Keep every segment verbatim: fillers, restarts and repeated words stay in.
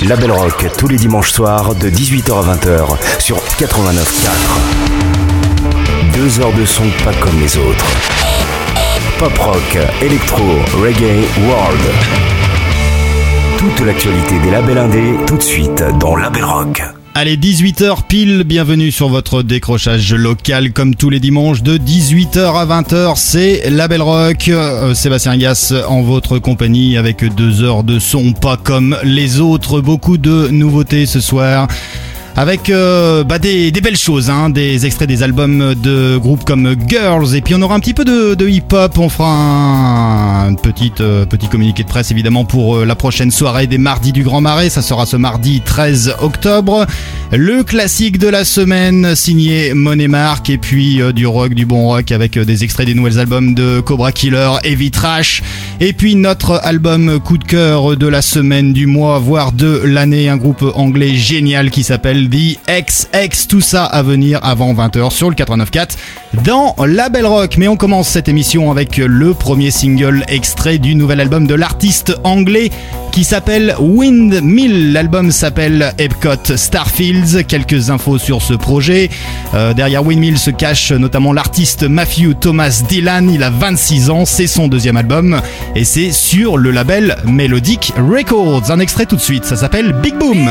Label Rock tous les dimanches soirs de dix-huit heures à vingt heures sur quatre-vingt-neuf virgule quatre. Deux heures de son pas comme les autres. Pop rock, électro, reggae, world. Toute l'actualité des labels indés tout de suite dans Label Rock. Allez, dix-huit heures pile, bienvenue sur votre décrochage local comme tous les dimanches de dix-huit heures à vingt heures, c'est Label Rock. Euh, Sébastien Gass en votre compagnie avec deux heures de son pas comme les autres, beaucoup de nouveautés ce soir. Avec euh, bah des, des belles choses, hein, des extraits des albums de groupes comme Girls, et puis on aura un petit peu de, de hip-hop, on fera un, un petit, euh, petit communiqué de presse évidemment pour euh, la prochaine soirée des Mardis du Grand Marais, ça sera ce mardi treize octobre. Le classique de la semaine signé Monet Mark, et puis euh, du rock, du bon rock avec euh, des extraits des nouveaux albums de Cobra Killer, Heavy Trash, et puis notre album coup de cœur de la semaine, du mois, voire de l'année, un groupe anglais génial qui s'appelle The X X, tout ça à venir avant vingt heures sur le quatre-vingt-neuf virgule quatre dans Label Rock. Mais on commence cette émission avec le premier single extrait du nouvel album de l'artiste anglais qui s'appelle Windmill. L'album s'appelle Epcot Starfields. Quelques infos sur ce projet. Euh, derrière Windmill se cache notamment l'artiste Matthew Thomas Dillon. Il a vingt-six ans, c'est son deuxième album et c'est sur le label Melodic Records. Un extrait tout de suite, ça s'appelle Big Boom.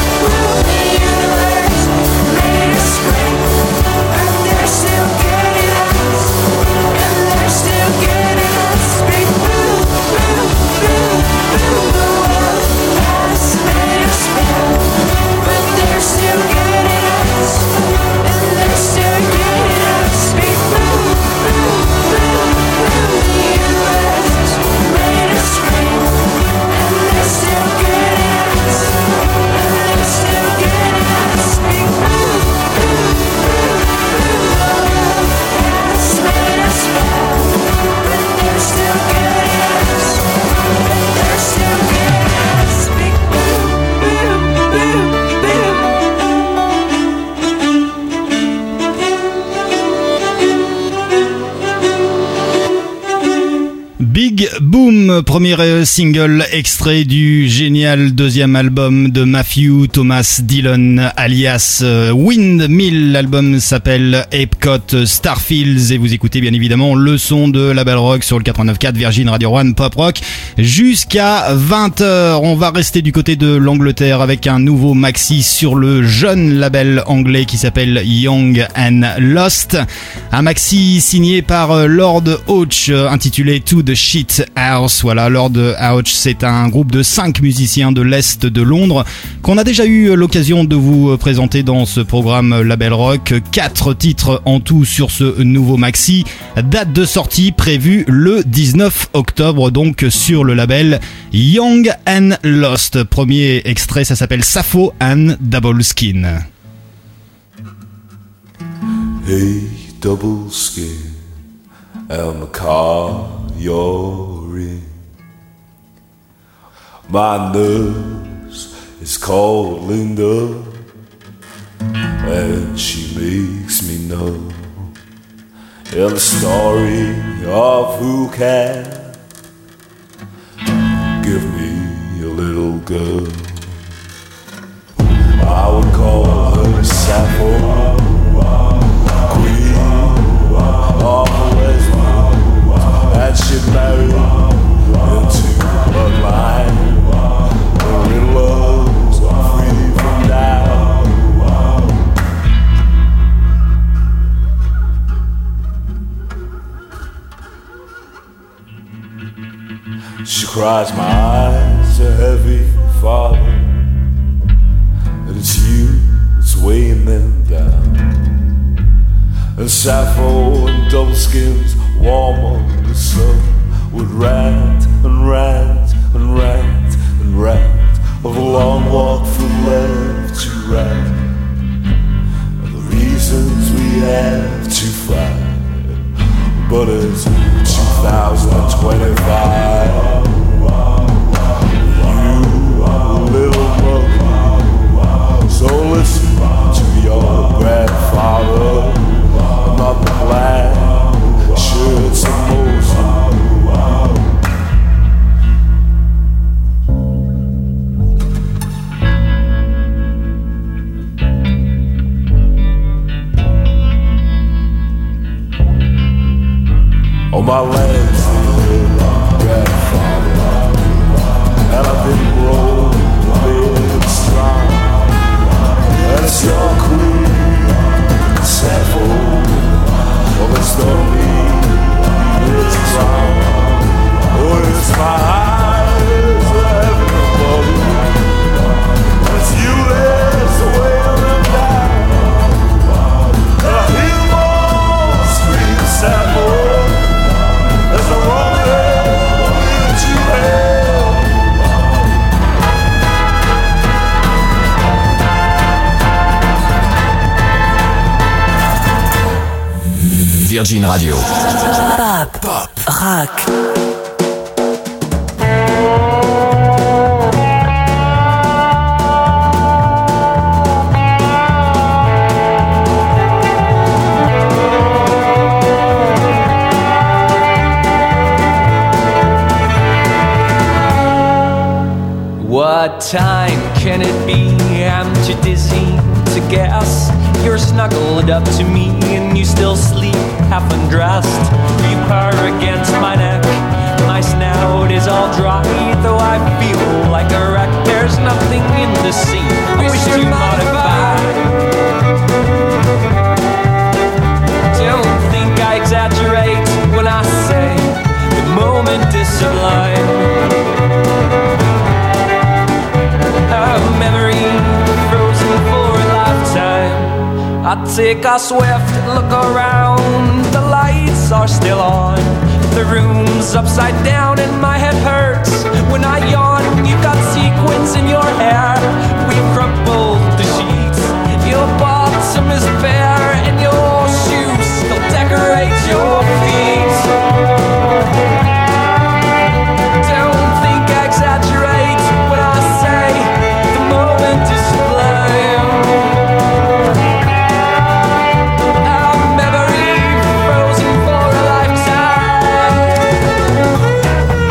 Still getting Big Boom, premier single extrait du génial deuxième album de Matthew Thomas Dillon alias Windmill. L'album s'appelle Epcot Starfields et vous écoutez bien évidemment le son de La Belle Rock sur le quatre-vingt-neuf virgule quatre Virgin Radio One Pop Rock jusqu'à vingt heures. On va rester du côté de l'Angleterre avec un nouveau maxi sur le jeune label anglais qui s'appelle Young and Lost. Un maxi signé par Lord Hauch intitulé To the Shit House. Voilà, Lord Hauch, c'est un groupe de cinq musiciens de l'Est de Londres qu'on a déjà eu l'occasion de vous présenter dans ce programme Label Rock. Quatre titres en tout sur ce nouveau maxi. Date de sortie prévue le dix-neuf octobre, donc sur le label Young and Lost. Premier extrait, ça s'appelle Sappho and Double Skin. Hey, double skin, and the car you're in. My nurse is called Linda, and she makes me know in the story of who can give me a little girl. I would call her Sappho, Queen of the West, and she'd marry into a line where it was free from doubt. She cries, my eyes are heavy, Father, and it's you that's weighing them down. And Sappho and double skins warm on the sun would rant and rant and rant and rant of a long walk from left to right, and the reasons we have to fight. But it's two thousand twenty-five. You little mother, so listen to your grandfather, not the black shirts and Moses. On my legs, grandfather, and I've been grown big and strong, and it's your queen, Sappho. Well, it's no need, it's wrong. Oh, it's my eyes that have been above, and it's you that's weighing them down. And I hear them all scream, Sappho. There's a wrong way to hell. Virgin Radio. Pop. Pop. Rock. What time can it be? I'm too dizzy to guess. You're snuggled up to me and you still sleep half undressed. You purr against my neck, my snout is all dry, though I feel like a wreck. There's nothing in the sea I wish to modify. Don't think I exaggerate when I say the moment is sublime. A memory frozen for a lifetime. I take a swift look around. The lights are still on. The room's upside down and my head hurts when I yawn. You've got sequins in your hair. We've crumpled the sheets. Your bottom is bare and your shoes still decorate your feet. Don't think I exaggerate when I say the moment is sublime. A memory frozen for a lifetime.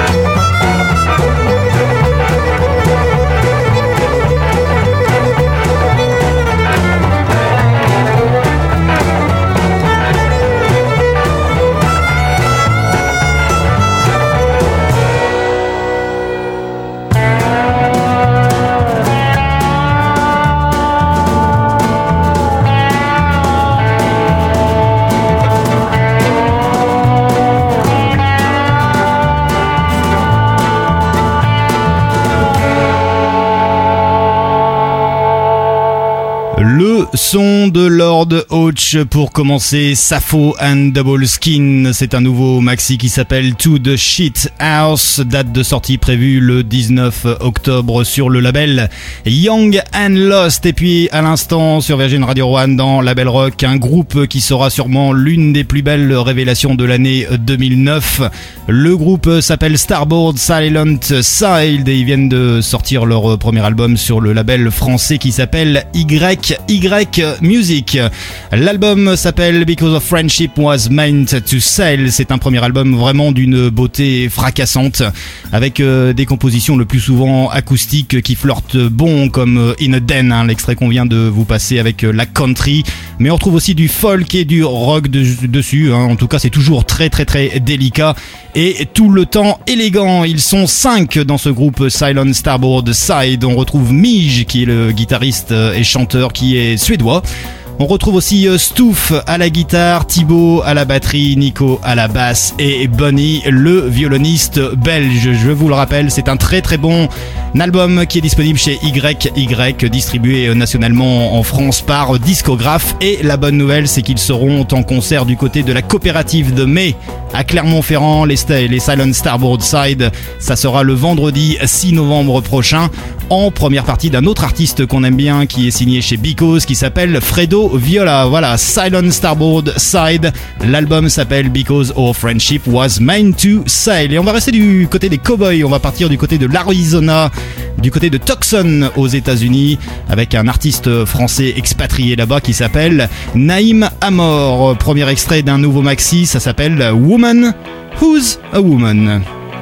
Le son de Lord Hauch pour commencer, Sappho and Double Skin. C'est un nouveau maxi qui s'appelle To the Shit House. Date de sortie prévue le dix-neuf octobre sur le label Young and Lost. Et puis à l'instant sur Virgin Radio One dans Label Rock, un groupe qui sera sûrement l'une des plus belles révélations de l'année deux mille neuf. Le groupe s'appelle Starboard Silent Side et ils viennent de sortir leur premier album sur le label français qui s'appelle Y Y Music. L'album s'appelle Because of Friendship Was Meant to Sail. C'est un premier album vraiment d'une beauté fracassante avec euh, des compositions le plus souvent acoustiques qui flirtent bon comme In a Den, hein, l'extrait qu'on vient de vous passer avec euh, la country, mais on retrouve aussi du folk et du rock de- dessus, hein. En tout cas c'est toujours très très très délicat et tout le temps élégant. Ils sont cinq dans ce groupe Silent Starboard Side. On retrouve Mij qui est le guitariste et chanteur qui est suédois. On retrouve aussi Stoof à la guitare, Thibaut à la batterie, Nico à la basse et Bunny, le violoniste belge. Je vous le rappelle, c'est un très très bon album qui est disponible chez Y Y, distribué nationalement en France par Discographe. Et la bonne nouvelle, c'est qu'ils seront en concert du côté de la coopérative de Mai à Clermont-Ferrand, les, sta- les Silent Starboard Side. Ça sera le vendredi six novembre prochain, en première partie d'un autre artiste qu'on aime bien qui est signé chez Because, qui s'appelle Fredo Viola. Voilà, Silent Starboard Side. L'album s'appelle Because Our Friendship Was Meant to Sail. Et on va rester du côté des Cowboys. On va partir du côté de l'Arizona, du côté de Tucson aux États-Unis, avec un artiste français expatrié là-bas qui s'appelle Naïm Amor. Premier extrait d'un nouveau maxi, ça s'appelle Woman Who's a Woman.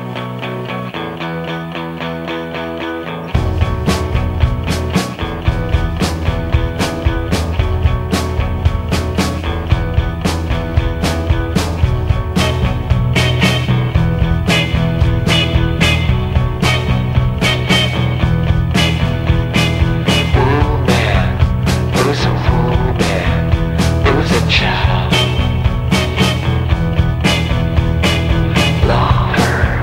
Who's a woman? Who's a child? Love her.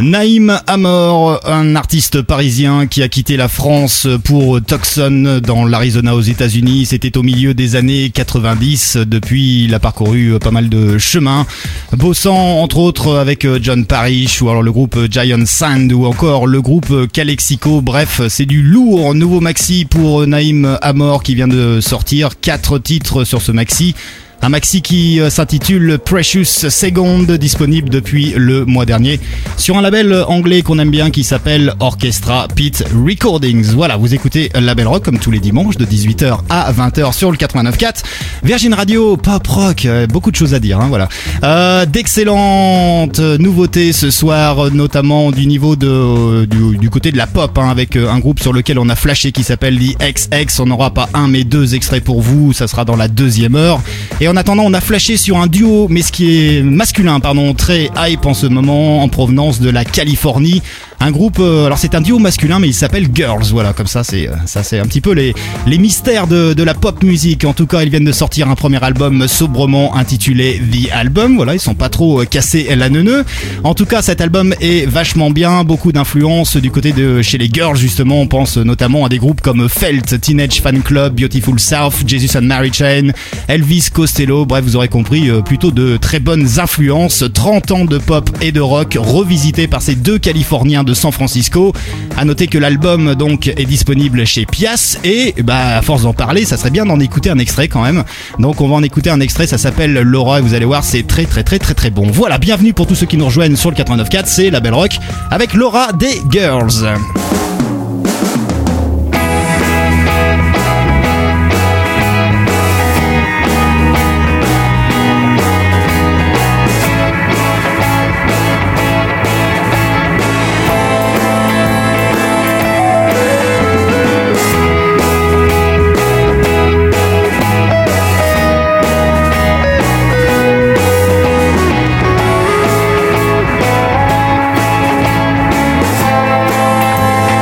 Naïm Amor, un artiste parisien qui a quitté la France pour Tucson dans l'Arizona aux États-Unis. C'était au milieu des années quatre-vingt-dix. Depuis, il a parcouru pas mal de chemins, bossant entre autres avec John Parrish ou alors le groupe Giant Sand ou encore le groupe Calexico. Bref, c'est du lourd. Nouveau maxi pour Naïm Amor qui vient de sortir. Quatre titres sur ce maxi. Un maxi qui s'intitule Precious Second, disponible depuis le mois dernier sur un label anglais qu'on aime bien qui s'appelle Orchestra Pit Recordings. Voilà, vous écoutez Label Rock comme tous les dimanches de dix-huit heures à vingt heures sur le quatre-vingt-neuf point quatre. Virgin Radio, Pop Rock, beaucoup de choses à dire, hein, voilà. Euh, d'excellentes nouveautés ce soir, notamment du niveau de, du, du côté de la pop, hein, avec un groupe sur lequel on a flashé qui s'appelle The X X. On n'aura pas un mais deux extraits pour vous, ça sera dans la deuxième heure. Et en attendant, on a flashé sur un duo, mais ce qui est masculin, pardon, très hype en ce moment, en provenance de la Californie. Un groupe, euh, alors c'est un duo masculin, mais il s'appelle Girls. Voilà, comme ça, c'est ça, c'est un petit peu les les mystères de de la pop musique. En tout cas, ils viennent de sortir un premier album sobrement intitulé The Album. Voilà, ils sont pas trop cassés la neuneu. En tout cas, cet album est vachement bien, beaucoup d'influence du côté de chez les Girls justement. On pense notamment à des groupes comme Felt, Teenage Fan Club, Beautiful South, Jesus and Mary Chain, Elvis Costello. Bref, vous aurez compris, euh, plutôt de très bonnes influences. trente ans de pop et de rock revisités par ces deux Californiens de San Francisco. À noter que l'album donc est disponible chez Pias et bah à force d'en parler, ça serait bien d'en écouter un extrait quand même. Donc on va en écouter un extrait, ça s'appelle Laura et vous allez voir, c'est très très très très très bon. Voilà, bienvenue pour tous ceux qui nous rejoignent sur le quatre-vingt-neuf point quatre, c'est Label Rock avec Laura des Girls. Thank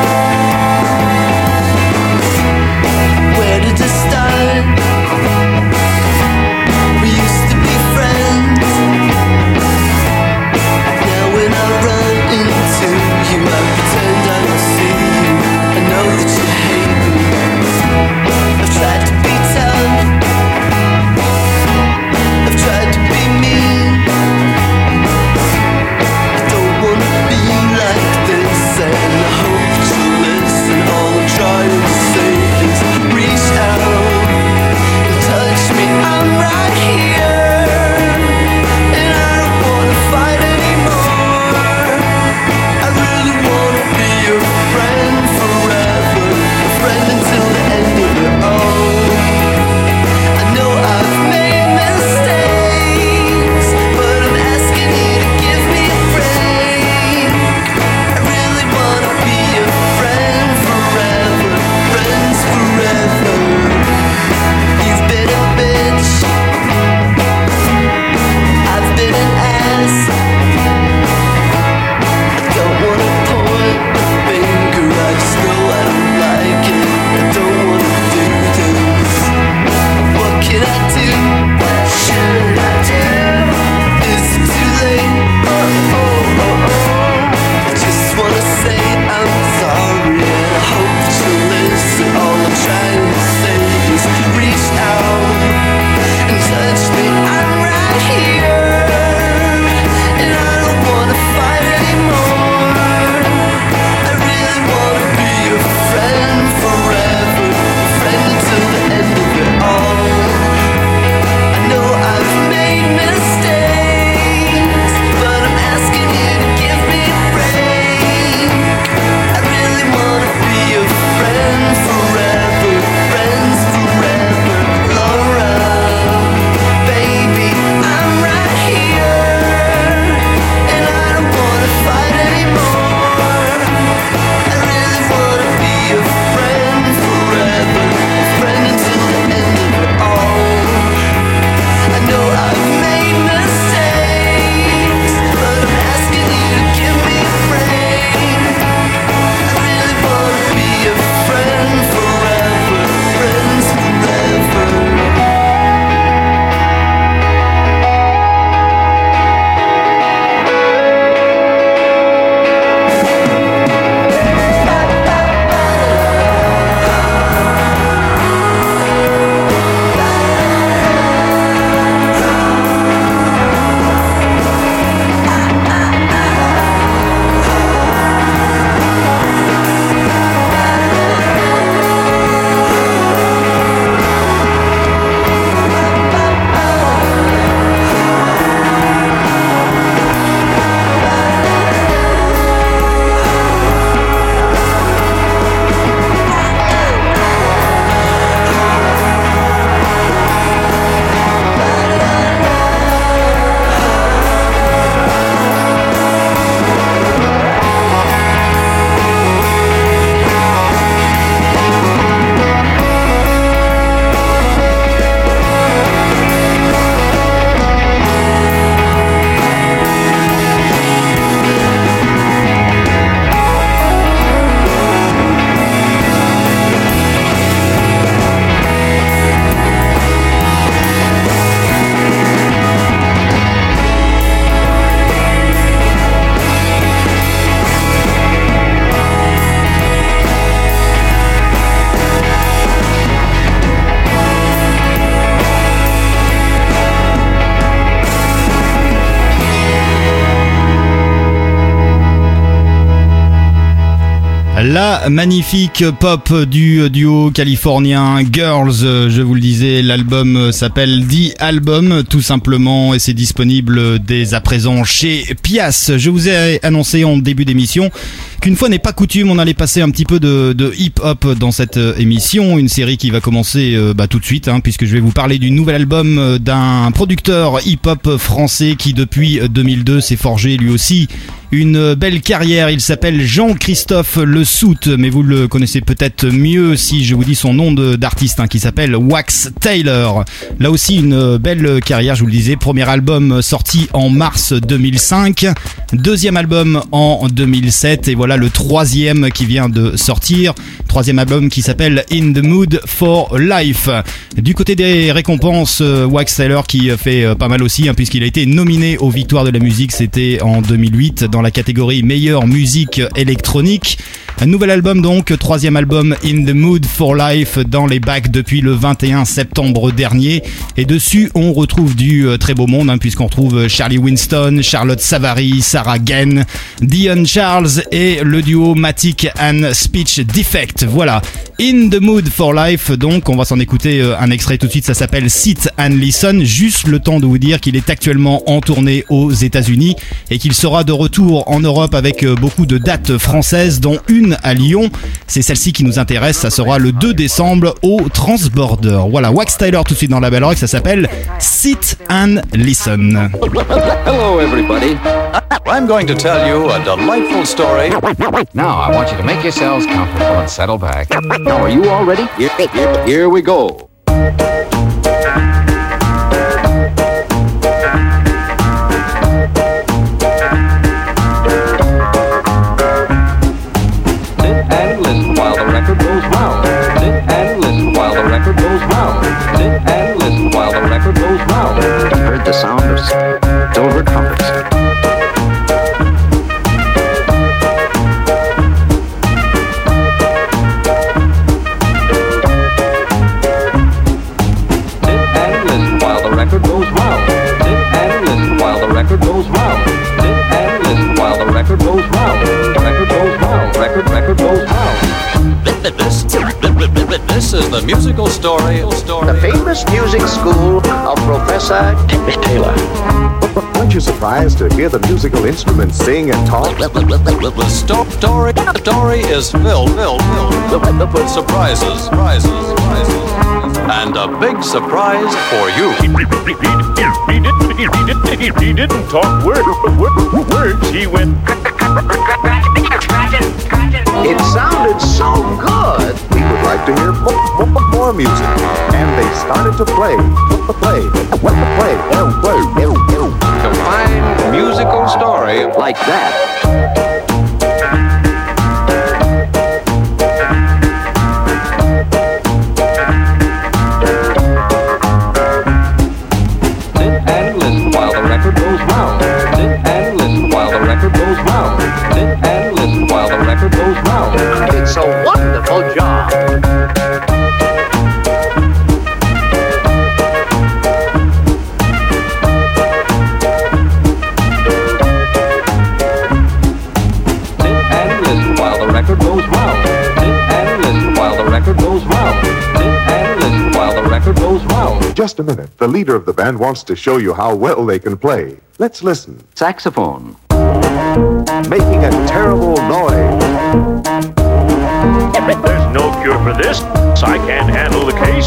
La magnifique pop du duo californien Girls, je vous le disais, l'album s'appelle The Album tout simplement et c'est disponible dès à présent chez Pias. Je vous ai annoncé en début d'émission qu'une fois n'est pas coutume, on allait passer un petit peu de, de hip-hop dans cette émission, une série qui va commencer euh, bah, tout de suite, hein, puisque je vais vous parler du nouvel album d'un producteur hip-hop français qui depuis deux mille deux s'est forgé lui aussi une belle carrière. Il s'appelle Jean-Christophe Le Sout, mais vous le connaissez peut-être mieux si je vous dis son nom de, d'artiste, hein, qui s'appelle Wax Taylor. Là aussi une belle carrière, je vous le disais. Premier album sorti en mars deux mille cinq, deuxième album en deux mille sept et voilà le troisième qui vient de sortir. Troisième album qui s'appelle In the Mood for Life. Du côté des récompenses, Wax Taylor qui fait pas mal aussi, hein, puisqu'il a été nominé aux Victoires de la musique, c'était en deux mille huit dans la catégorie meilleure musique électronique. Un nouvel album donc, troisième album In the Mood for Life dans les bacs depuis le vingt et un septembre dernier. Et dessus on retrouve du très beau monde, hein, puisqu'on retrouve Charlie Winston, Charlotte Savary, Sarah Gain, Dion Charles et le duo Matic and Speech Defect. Voilà, In the Mood for Life, donc on va s'en écouter un extrait tout de suite, ça s'appelle Sit and Listen. Juste le temps de vous dire qu'il est actuellement en tournée aux États-Unis et qu'il sera de retour en Europe avec beaucoup de dates françaises, dont une à Lyon. C'est celle-ci qui nous intéresse, ça sera le deux décembre au Transborder. Voilà, Wax Taylor tout de suite dans la Belle Rock, ça s'appelle Sit and Listen. Hello everybody. I'm going to tell you a delightful story. Now I want you to make yourselves comfortable and settle back. Now are you all ready? Here, here, here we go. Heard the sound of silver trumpets. Sit and listen while the record goes round. Sit and listen while the record goes round. Sit and listen while the record goes round. Record goes round. Record, record goes round. This, this is the musical story. The famous music school of Professor Taylor. Aren't you surprised to hear the musical instruments sing and talk? The sto- story, the story is filled, filled, filled with surprises, surprises, surprises, and a big surprise for you. He, he, he, he, didn't, he, didn't, he didn't talk word, word, words, he went... It sounded so good. We would like to hear more, more, more music. And they started to play, play, play, play, play, play. To find musical story Like that. Sit and listen while the record goes round. Sit and listen while the record goes round. Sit and listen while the record goes round. It's a wonderful job. Sit and listen while the record goes round. Sit and listen while the record goes round. Sit and listen while the record goes round. Just a minute. The leader of the band wants to show you how well they can play. Let's listen. Saxophone. Making a terrible noise. There's no cure for this. I can't handle the case.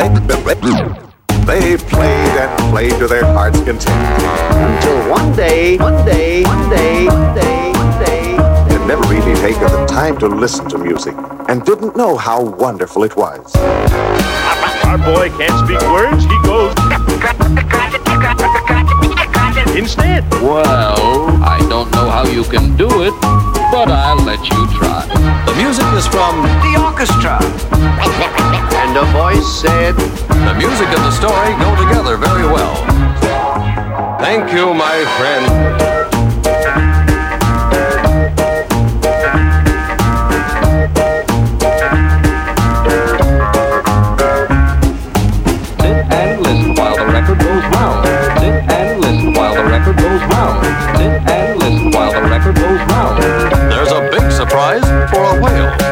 They played and played to their heart's content. Until one day, one day, one day, one day, one day. They'd never really taken the time to listen to music and didn't know how wonderful it was. Our boy can't speak words. He goes... Instead. Well, I don't know how you can do it, but I'll let you try. The music is from The orchestra. And a voice said, the music and the story go together very well. Thank you, my friend. Sit and listen while the record goes round. Sit and listen while the record goes round. Sit and listen while the record goes round. There's a big surprise for a whale.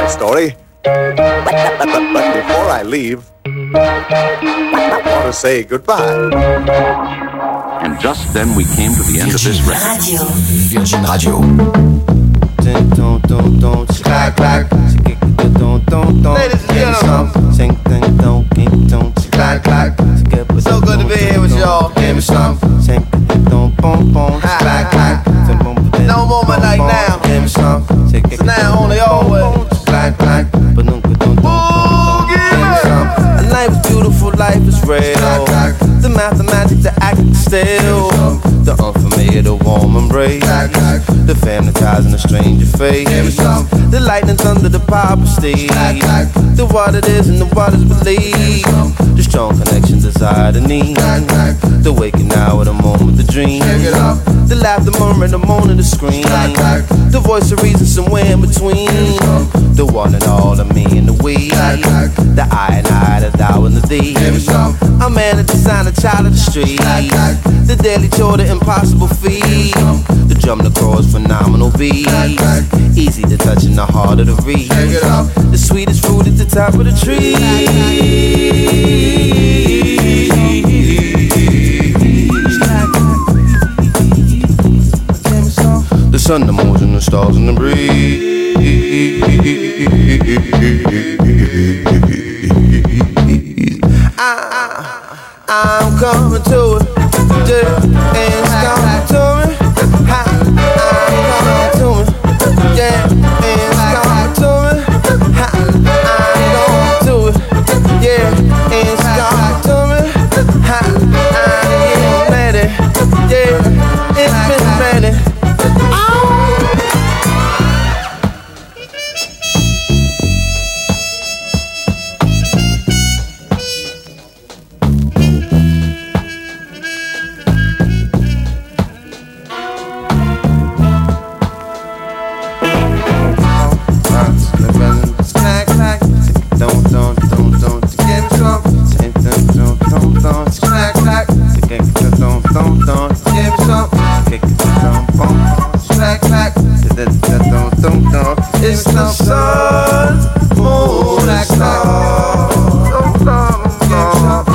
that story. But, but before I leave, I want to say goodbye. And just then we came to the end of this record. Virgin Radio. Don't, don't, don't, clack, clack. Don't, don't, don't. Ladies and gentlemen, sing, sing, don't, don't, clack, clack. So good to be here with y'all. Give me some. Sing, don't, boom, boom, clack, clack. No moment like now. Give me some. So now only always. Clack, clack. But don't, don't, don't. Life is beautiful, life is real. The mathematics, the act still. The unfamiliar, the warm embrace. The family ties and the stranger face. The lightning, thunder, the power stage. The what it is and the what is believed. The strong connection, desire, the need. The waking hour, the moment, the dream. The laughter, the murmur, the moan, and the scream. The voice of reason somewhere in between. The one and all of me and the we. The I and I, the thou and the thee. A man, a designer, child of the street. The daily chore, the impossible feat. The drum, the chorus, phenomenal beat. Easy to touch in the heart of the reed. The sweetest fruit at the top of the tree. The sun, the moon, and the stars, and the breeze. I, I'm coming to it, yeah, and it's coming to me. I, I'm coming to it, yeah, and it's coming to me. I, I'm going to it, yeah, and it's coming to me. I, I'm getting ready, yeah, it's been ready. It's the sun, moon, black star. Don't stop,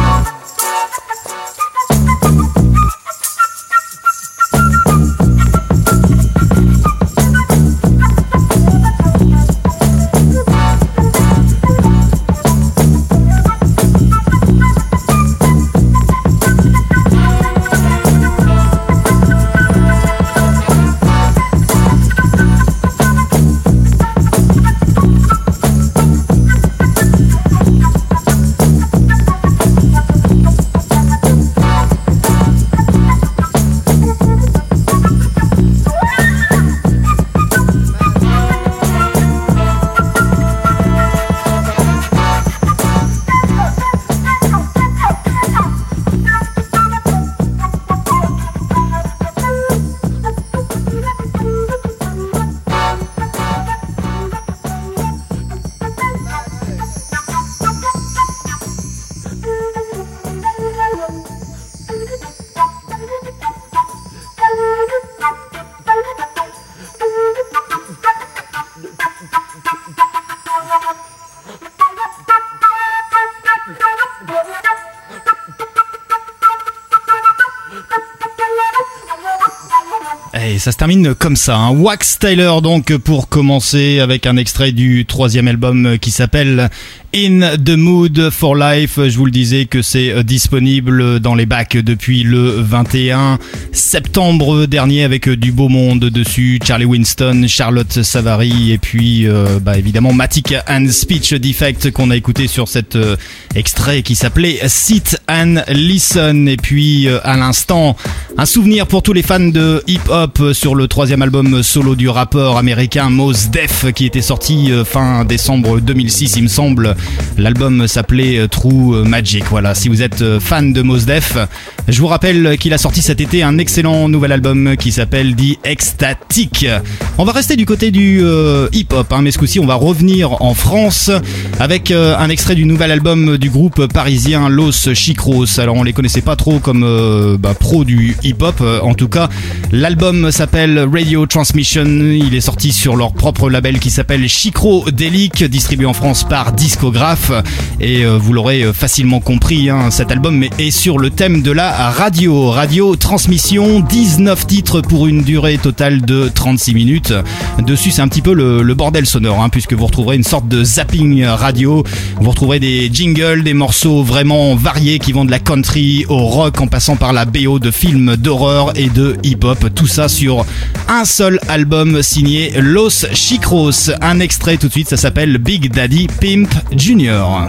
Et ça se termine comme ça, hein. Wax Tyler donc pour commencer avec un extrait du troisième album qui s'appelle In the Mood for Life. Je vous le disais que c'est disponible dans les bacs depuis le vingt et un septembre dernier avec du beau monde dessus. Charlie Winston, Charlotte Savary et puis euh, bah, évidemment Matic and Speech Defect qu'on a écouté sur cet euh, extrait qui s'appelait Sit and Listen. Et puis euh, à l'instant, un souvenir pour tous les fans de hip-hop sur le troisième album solo du rappeur américain Mos Def qui était sorti euh, fin décembre deux mille six il me semble. L'album s'appelait True Magic. Voilà, si vous êtes fan de Mos Def, je vous rappelle qu'il a sorti cet été un excellent nouvel album qui s'appelle The Ecstatic. On va rester du côté du euh, hip-hop, hein, mais ce coup-ci on va revenir en France avec euh, un extrait du nouvel album du groupe parisien Los Chicros. Alors on les connaissait pas trop comme euh, bah, pro du hip-hop, en tout cas l'album s'appelle s'appelle Radio Transmission. Il est sorti sur leur propre label qui s'appelle Chicrodélic, distribué en France par Discographe. Et euh, vous l'aurez facilement compris, hein, cet album est sur le thème de la radio. Radio Transmission, dix-neuf titres pour une durée totale de trente-six minutes. Dessus, c'est un petit peu le, le bordel sonore, hein, puisque vous retrouverez une sorte de zapping radio. Vous retrouverez des jingles, des morceaux vraiment variés qui vont de la country au rock en passant par la B O de films d'horreur et de hip-hop. Tout ça sur un seul album signé Los Chicros. Un extrait tout de suite, ça s'appelle Big Daddy Pimp Junior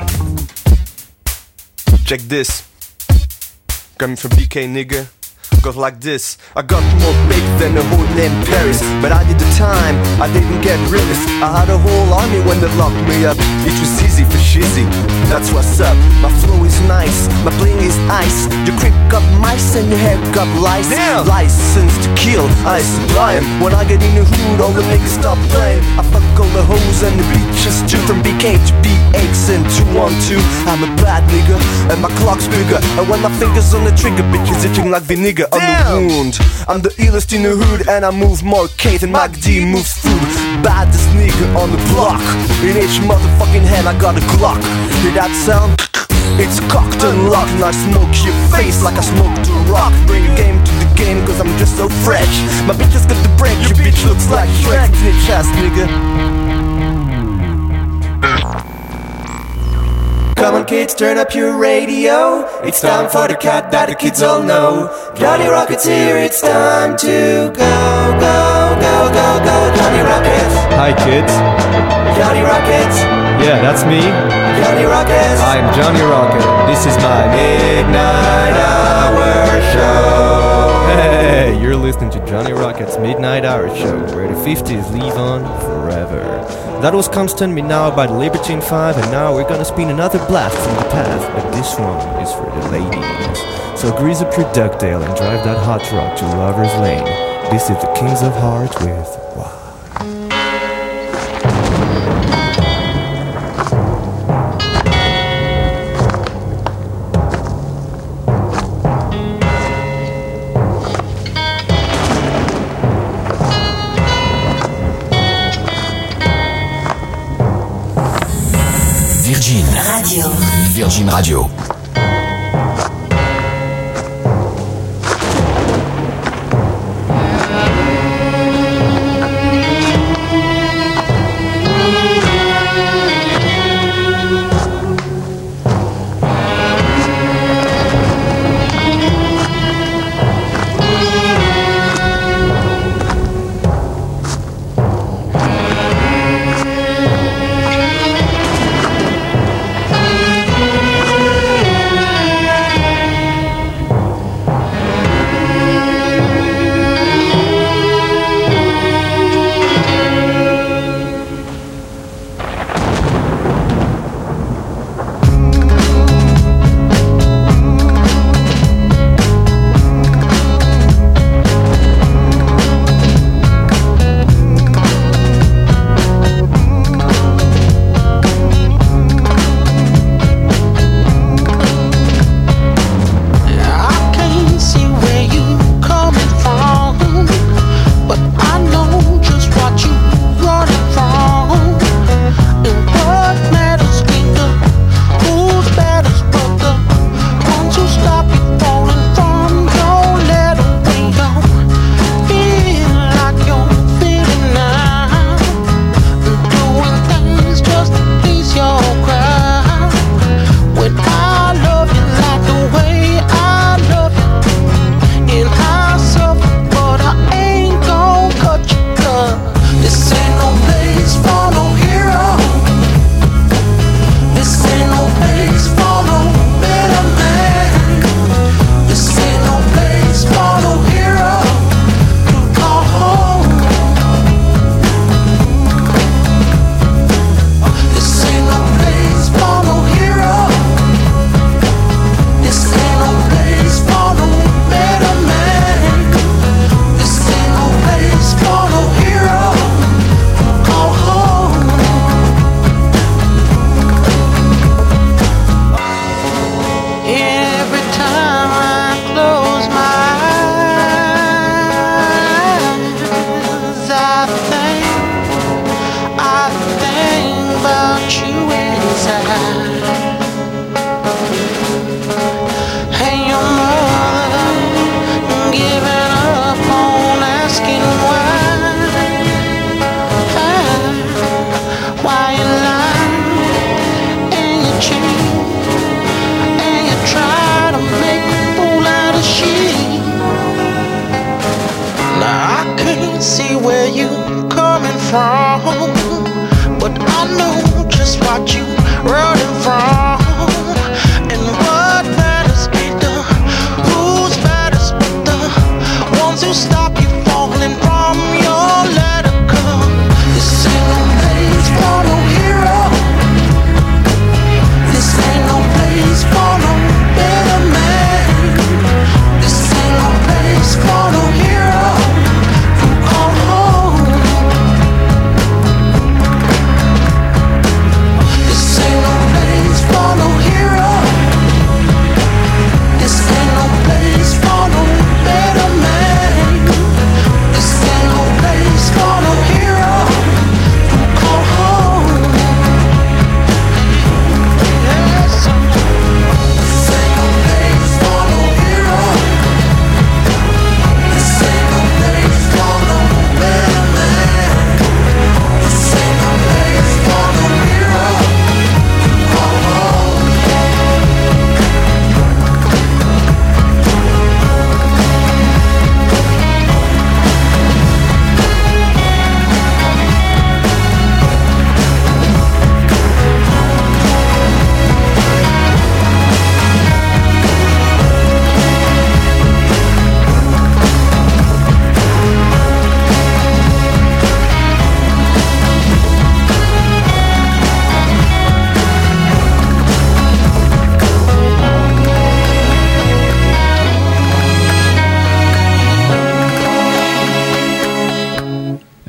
Check this. Coming from B K, nigga. Goes like this. I got more big than the whole damn Paris, but I did the time, I didn't get released. I had a whole army when they locked me up. It was easy for shizzy, that's what's up. My flow is nice, my bling is ice. You creep got mice and your head got lice. Damn. License to kill, I sublime. When I get in the hood, all the niggas stop playing. I fuck all the hoes and the bitches too. From B K to B X and two one two. I'm a bad nigga, and my clock's bigger. And when my fingers on the trigger, bitches itching like vinegar. On the wound, I'm the illest in the hood, and I move more K than Mac D moves food. Baddest nigga on the block. In each motherfucking hand I got a Glock. Hear that sound? It's cocked and locked, and I smoke your face like I smoked a rock. Bring a game to the game, cause I'm just so fresh. My bitch has got the break, your bitch looks like Shrek. Snitch ass nigga. Come on kids, turn up your radio. It's time for the cat that the kids all know. Johnny Rockets here, it's time to go, go, go, go, go. Johnny Rockets. Hi kids. Johnny Rockets. Yeah, that's me. Johnny Rockets. I'm Johnny Rocket. This is my Midnight Hour Show. Hey, you're listening to Johnny Rocket's Midnight Hour Show, where the fifties live on forever. That was Constant Me Now by the Libertine five, and now we're gonna spin another blast from the past, but this one is for the ladies. So grease up your ducktail and drive that hot rod to Lover's Lane. This is the Kings of Hearts with Wow. Virgin Radio. Virgin Radio.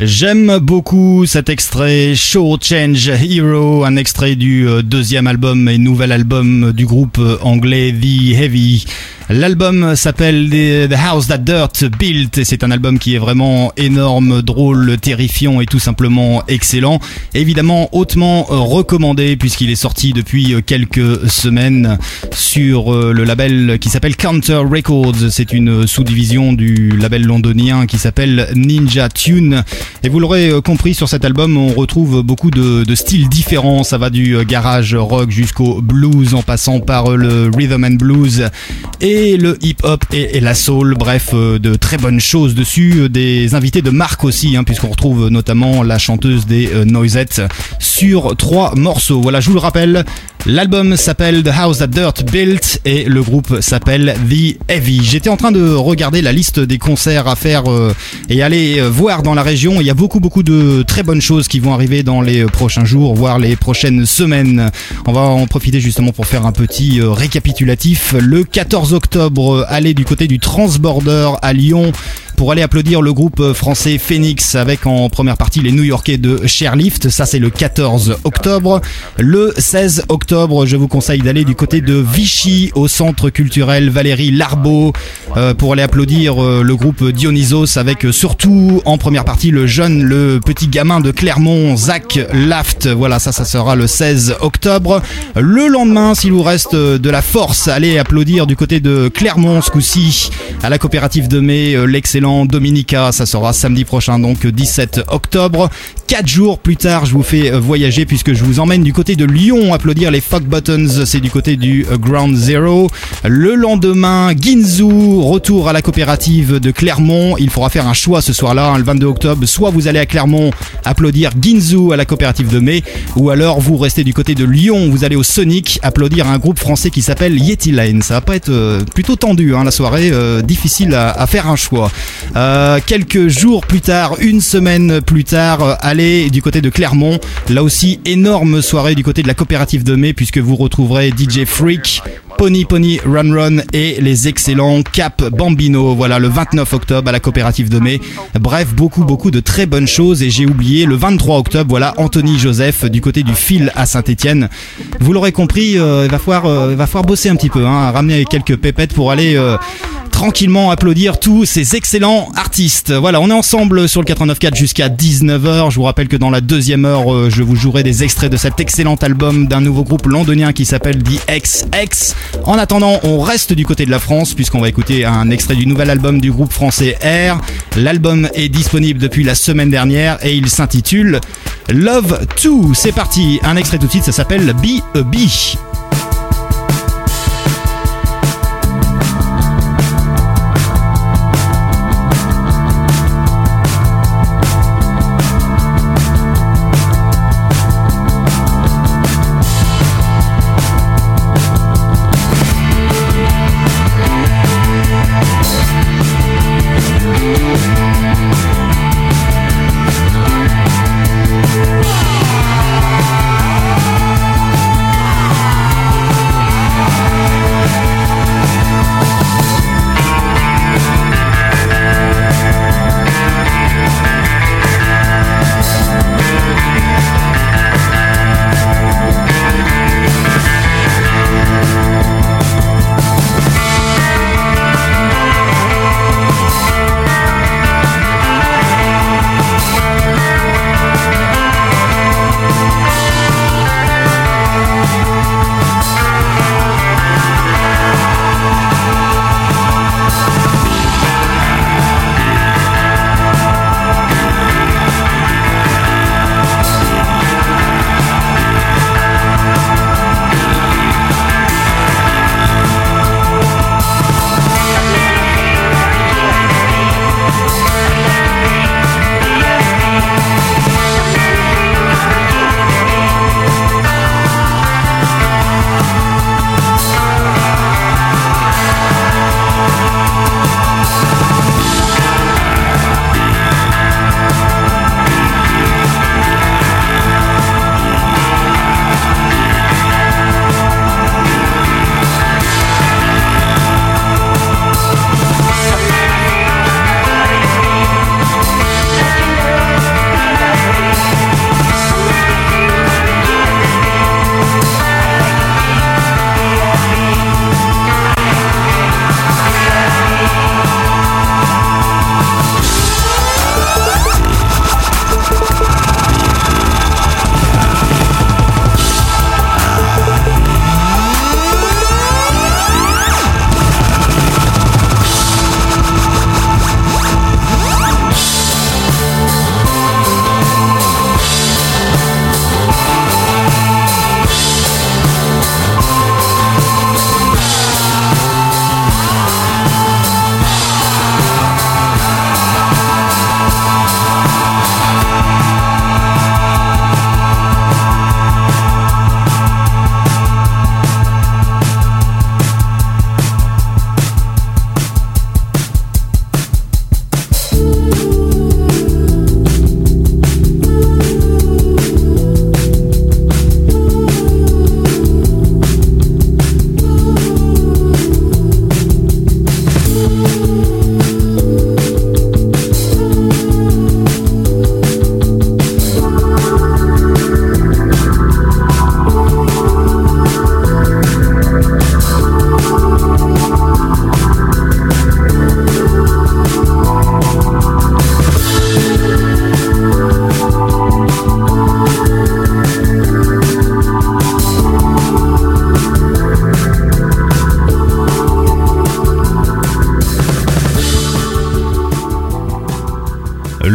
J'aime beaucoup cet extrait Short Change Hero, un extrait du deuxième album et nouvel album du groupe anglais The Heavy. L'album s'appelle The House That Dirt Built et c'est un album qui est vraiment énorme, drôle, terrifiant et tout simplement excellent. Évidemment hautement recommandé puisqu'il est sorti depuis quelques semaines sur le label qui s'appelle Counter Records. C'est une sous-division du label londonien qui s'appelle Ninja Tune. Et vous l'aurez compris, sur cet album on retrouve beaucoup de, de styles différents. Ça va du garage rock jusqu'au blues en passant par le rhythm and blues et Et le hip-hop et, et la soul, bref, euh, de très bonnes choses dessus. Des invités de marque aussi, hein, puisqu'on retrouve notamment la chanteuse des euh, Noisettes sur trois morceaux. Voilà, je vous le rappelle, l'album s'appelle The House That Dirt Built et le groupe s'appelle The Heavy. J'étais en train de regarder la liste des concerts à faire euh, et aller euh, voir dans la région. Il y a beaucoup beaucoup de très bonnes choses qui vont arriver dans les prochains jours, voire les prochaines semaines. On va en profiter justement pour faire un petit euh, récapitulatif. Le quatorze octobre, allez du côté du Transborder à Lyon pour aller applaudir le groupe français Phoenix avec en première partie les New-Yorkais de Chairlift. Ça, c'est le quatorze octobre. Le seize octobre, je vous conseille d'aller du côté de Vichy au centre culturel Valérie Larbaud euh, pour aller applaudir euh, le groupe Dionysos avec euh, surtout en première partie le jeune, le petit gamin de Clermont, Zach Laft. Voilà, ça, ça sera le seize octobre. Le lendemain, s'il vous reste de la force, allez applaudir du côté de Clermont ce coup-ci à la coopérative de mai, euh, l'excellent Dominica. Ça sera samedi prochain, donc dix-sept octobre. Quatre jours plus tard, je vous fais voyager puisque je vous emmène du côté de Lyon applaudir les Fog Buttons. C'est du côté du Ground Zero. Le lendemain, Ginzu, retour à la coopérative de Clermont. Il faudra faire un choix ce soir-là, hein, le vingt-deux octobre. Soit vous allez à Clermont applaudir Ginzu à la coopérative de mai, ou alors vous restez du côté de Lyon. Vous allez au Sonic applaudir un groupe français qui s'appelle Yeti Lane. Ça va pas être euh, plutôt tendu, hein, la soirée, euh, difficile à, à faire un choix. Euh, quelques jours plus tard, une semaine plus tard, euh, allez du côté de Clermont. Là aussi, énorme soirée du côté de la coopérative de mai puisque vous retrouverez D J Freak, Pony Pony Run Run et les excellents Cap Bambino. Voilà, le vingt-neuf octobre à la coopérative de mai. Bref, beaucoup beaucoup de très bonnes choses. Et j'ai oublié, le vingt-trois octobre, voilà, Anthony Joseph du côté du Fil à Saint-Etienne. Vous l'aurez compris, euh, il va falloir, euh, il va falloir bosser un petit peu, hein, ramener quelques pépettes pour aller euh, tranquillement applaudir tous ces excellents artistes. Voilà, on est ensemble sur le quatre-vingt-neuf quatre jusqu'à dix-neuf heures. Je vous rappelle que dans la deuxième heure, euh, je vous jouerai des extraits de cet excellent album d'un nouveau groupe londonien qui s'appelle The X X. En attendant, on reste du côté de la France puisqu'on va écouter un extrait du nouvel album du groupe français Air. L'album est disponible depuis la semaine dernière et il s'intitule Love deux. C'est parti, un extrait tout de suite, ça s'appelle Be a Bee.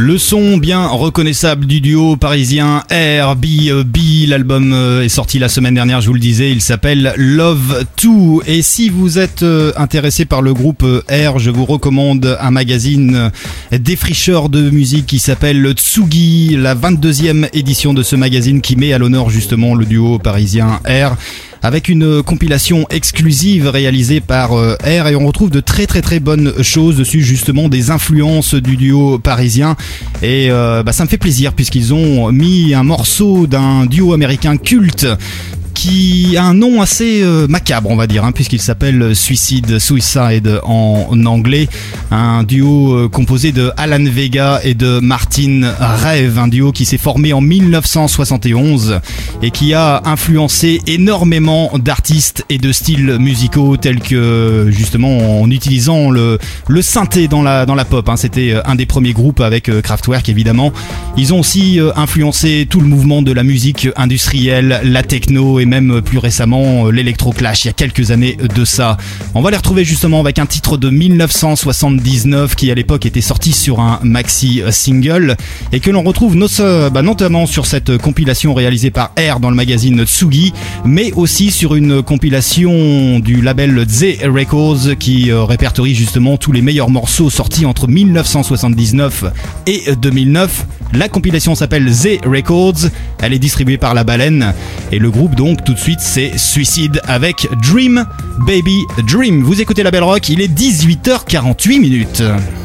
Le son bien reconnaissable du duo parisien R B B. L'album est sorti la semaine dernière, je vous le disais, il s'appelle Love deux. Et si vous êtes intéressé par le groupe R, je vous recommande un magazine défricheur de musique qui s'appelle Tsugi, la vingt-deuxième édition de ce magazine qui met à l'honneur justement le duo parisien R, avec une compilation exclusive réalisée par euh, R, et on retrouve de très très très bonnes choses dessus, justement des influences du duo parisien, et euh, bah, ça me fait plaisir puisqu'ils ont mis un morceau d'un duo américain culte qui a un nom assez euh, macabre, on va dire, hein, puisqu'il s'appelle Suicide, Suicide en, en anglais. Un duo euh, composé de Alan Vega et de Martin Rev, un duo qui s'est formé en mille neuf cent soixante et onze et qui a influencé énormément d'artistes et de styles musicaux tels que, justement, en utilisant le, le synthé dans la, dans la pop. Hein. C'était un des premiers groupes avec euh, Kraftwerk, évidemment. Ils ont aussi euh, influencé tout le mouvement de la musique industrielle, la techno et même plus récemment l'électroclash, il y a quelques années de ça. On va les retrouver justement avec un titre de mille neuf cent soixante-dix-neuf qui à l'époque était sorti sur un maxi single et que l'on retrouve bah, notamment sur cette compilation réalisée par R dans le magazine Tsugi, mais aussi sur une compilation du label Z Records qui euh, répertorie justement tous les meilleurs morceaux sortis entre mille neuf cent soixante-dix-neuf et deux mille neuf. La compilation s'appelle Z Records, elle est distribuée par La Baleine et le groupe donc tout de suite c'est Suicide avec Dream Baby Dream. Vous écoutez La Belle Rock, il est dix-huit heures quarante-huit minutes.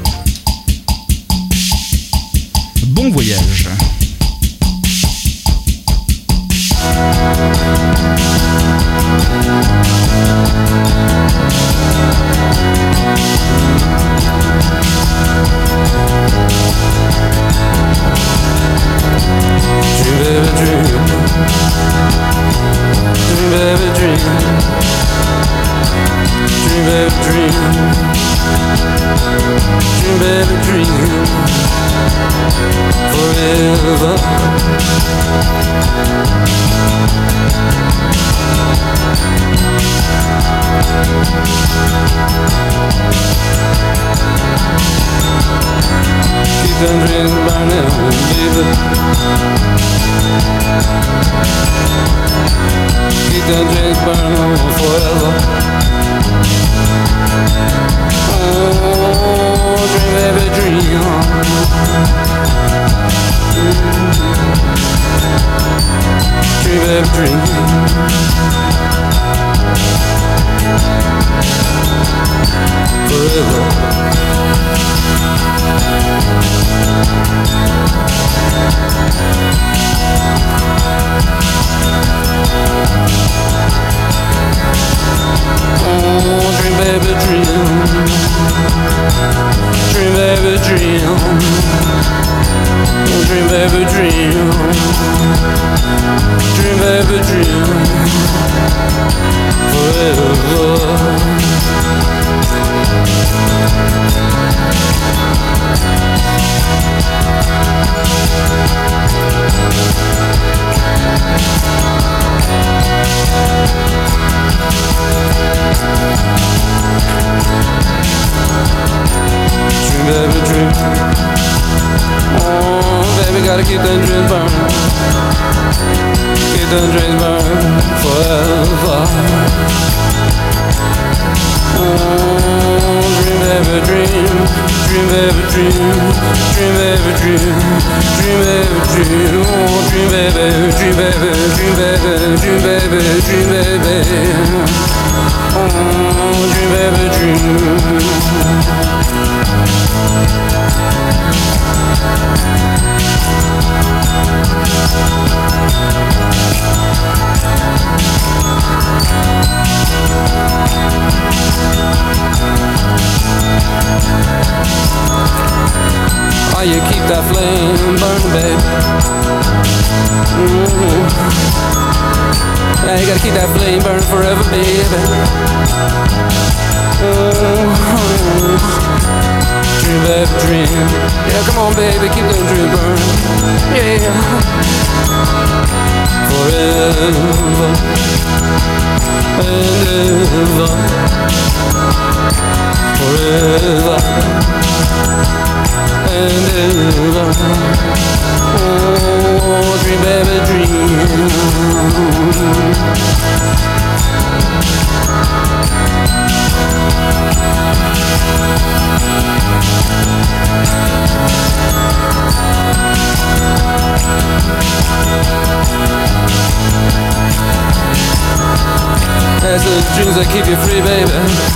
Bon voyage. Dream baby dream, dream baby dream, dream baby dream, dream baby dream, forever. Keep them dreams burning, baby. Keep them dreams burning forever. Oh, dream, baby, dream. Dream, baby, dream. Forever. Oh, dream baby dream, dream baby dream, dream baby dream, dream baby dream, forever. Dream baby dream. Oh baby, gotta keep them dreams burning. Keep them dreams burning forever. Oh, dream baby dream, dream baby dream, dream baby dream, dream baby dream, oh dream baby, dream baby, dream baby, dream baby, dream baby, oh dream baby dream. Oh, you keep that flame burning, babe. Mm-hmm. Yeah, you gotta keep that flame burning forever, baby. Mm-hmm. Dream, baby, dream. Yeah, come on, baby, keep that dream burning. Yeah. Forever and ever. Forever and and ever. Oh, dream, baby, dream. That's the dreams that keep you free, baby.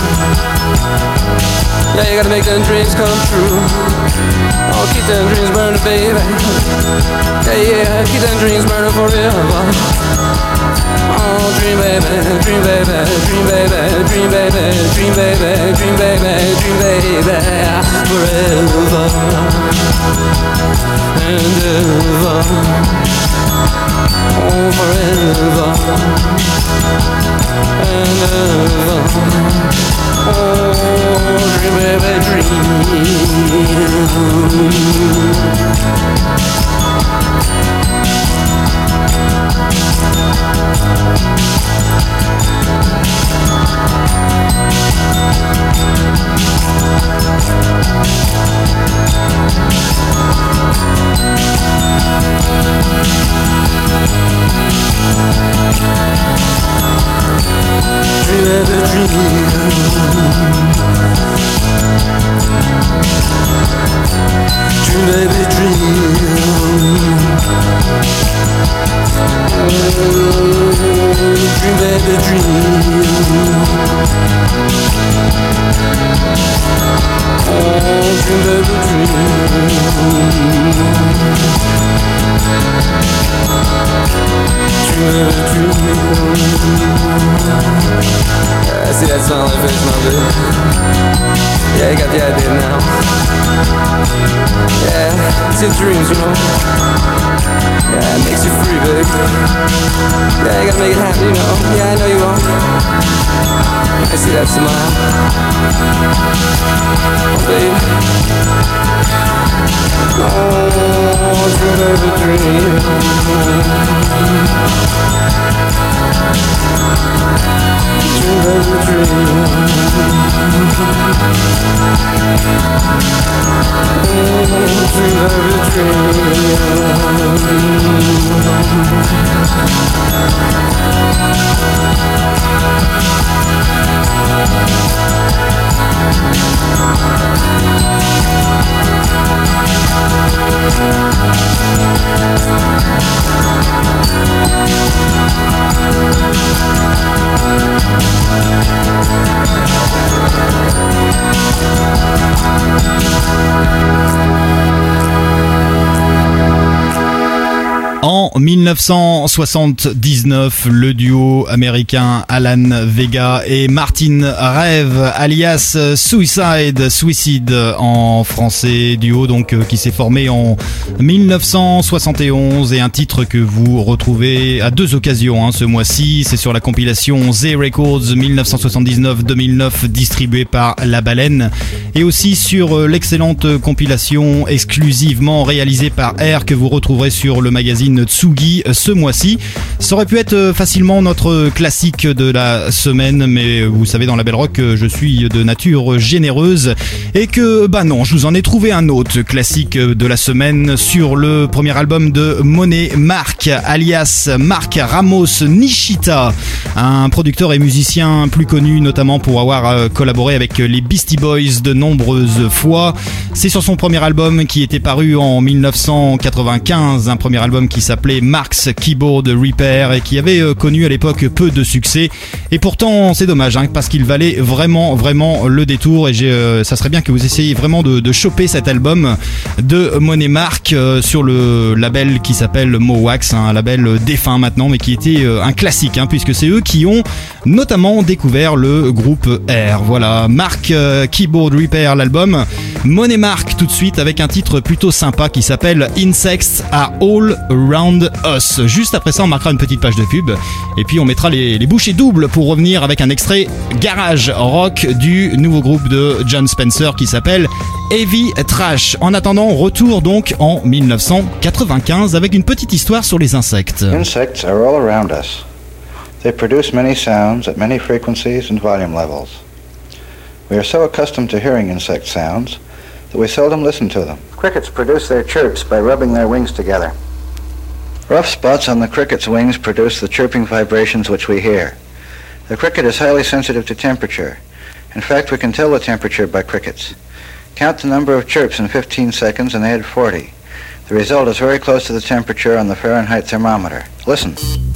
Yeah, you gotta make them dreams come true. Oh, keep them dreams burning, baby. Yeah, yeah, keep them dreams burning forever. Oh, dream baby, dream baby, dream baby, dream baby, dream baby, dream baby, dream baby, forever and ever. Oh, forever and ever. Oh, dream baby, dream. Dream baby, dream. Dream baby, dream. Dream baby, dream. Oh, dream baby, dream. Dream baby, dream. I see that smile on your face, my baby. Yeah, you got the idea now. Yeah, it's your dreams, you know. Yeah, it makes you free, baby. Yeah, you gotta make it happen, you know. Yeah, I know you are. I see that smile. Oh, baby. Oh, dream, baby, dream. Dream, baby, dream. Dream, baby, En dix-neuf cent soixante-dix-neuf, le duo américain Alan Vega et Martin Rev, alias Suicide, Suicide en français, duo donc qui s'est formé en dix-neuf cent soixante et onze, et un titre que vous retrouvez à deux occasions hein, ce mois-ci. C'est sur la compilation Z Records dix-neuf cent soixante-dix-neuf deux mille neuf distribuée par La Baleine, et aussi sur l'excellente compilation exclusivement réalisée par R que vous retrouverez sur le magazine Tsugi ce mois-ci. Ça aurait pu être facilement notre classique de la semaine, mais vous savez, dans la Belle Rock, je suis de nature généreuse et que, bah non, je vous en ai trouvé un autre classique de la semaine sur le premier album de Monet Marc, alias Marc Ramos Nishita, un producteur et musicien plus connu notamment pour avoir collaboré avec les Beastie Boys de nombreuses fois. C'est sur son premier album qui était paru en dix-neuf cent quatre-vingt-quinze, un premier album qui s'appelait Mark's Keyboard Repair et qui avait connu à l'époque peu de succès. Et pourtant, c'est dommage hein, parce qu'il valait vraiment, vraiment le détour. Et j'ai, euh, ça serait bien que vous essayiez vraiment de, de choper cet album de Monet Marc euh, sur le label qui s'appelle Mowax, un label défunt maintenant, mais qui était euh, un classique, hein, puisque c'est eux qui ont notamment découvert le groupe R. Voilà, Mark euh, Keyboard Repair, l'album. Monet Marc tout de suite avec un titre plutôt sympa qui s'appelle Insects Are All Around Us. Juste après ça, on marquera une petite page de pub et puis on mettra les, les bouchées doubles pour revenir avec un extrait garage rock du nouveau groupe de John Spencer qui s'appelle Heavy Trash. En attendant, retour donc en dix-neuf cent quatre-vingt-quinze avec une petite histoire sur les insectes. Insects are all around us. They produce many sounds at many frequencies and volume levels. We are so accustomed to hearing insect sounds that we seldom listen to them. Crickets produce their chirps by rubbing their wings together. Rough spots on the cricket's wings produce the chirping vibrations which we hear. The cricket is highly sensitive to temperature. In fact, we can tell the temperature by crickets. Count the number of chirps in fifteen seconds and add forty. The result is very close to the temperature on the Fahrenheit thermometer. Listen.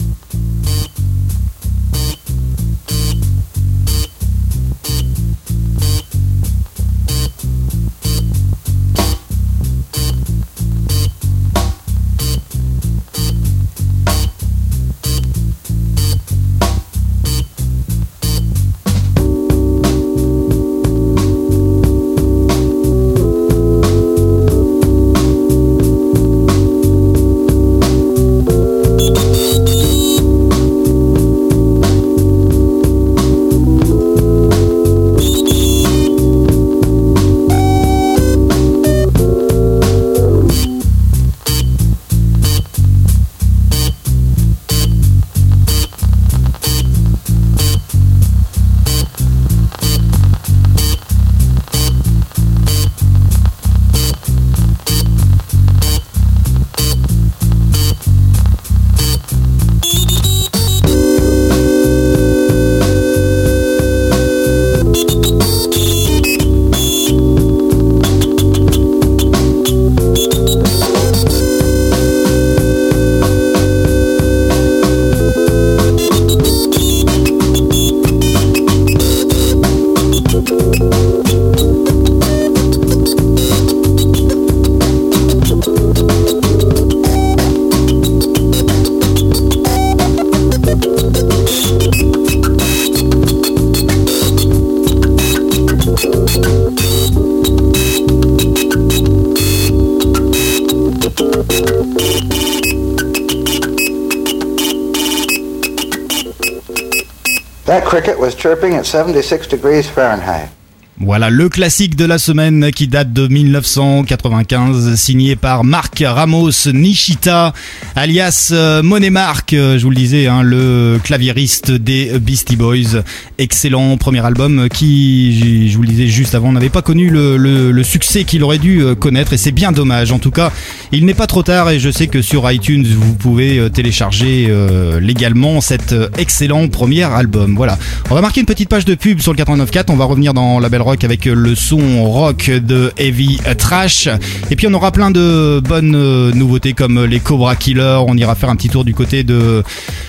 That cricket was chirping at seventy-six degrees Fahrenheit. Voilà le classique de la semaine qui date de mille neuf cent quatre-vingt-quinze, signé par Mark Ramos Nishita, alias euh, Monet Mark, euh, je vous le disais, hein, le claviériste des Beastie Boys. Excellent premier album qui, je vous le disais juste avant, n'avait pas connu le, le, le succès qu'il aurait dû connaître, et c'est bien dommage. En tout cas, il n'est pas trop tard, et je sais que sur iTunes vous pouvez télécharger euh, légalement cet excellent premier album. Voilà, on va marquer une petite page de pub sur le quatre-vingt-neuf point quatre, on va revenir dans la belle rock avec le son rock de Heavy Trash, et puis on aura plein de bonnes nouveautés comme les Cobra Killer. On ira faire un petit tour du côté de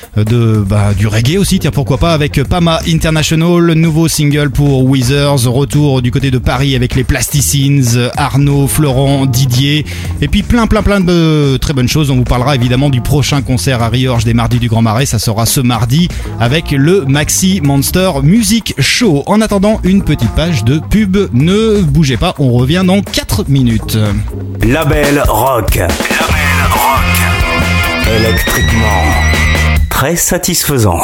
de bah, du reggae aussi, tiens pourquoi pas, avec Pama International, nouveau single pour Weezers, retour du côté de Paris avec les Plasticines, Arnaud, Florent, Didier, et puis plein plein plein de très bonnes choses. On vous parlera évidemment du prochain concert à Riorges des Mardis du Grand Marais, ça sera ce mardi avec le Maxi Monster Music Show. En attendant, une petite page de pub, ne bougez pas, on revient dans quatre minutes. Label Rock. Label Rock. Électriquement très satisfaisant.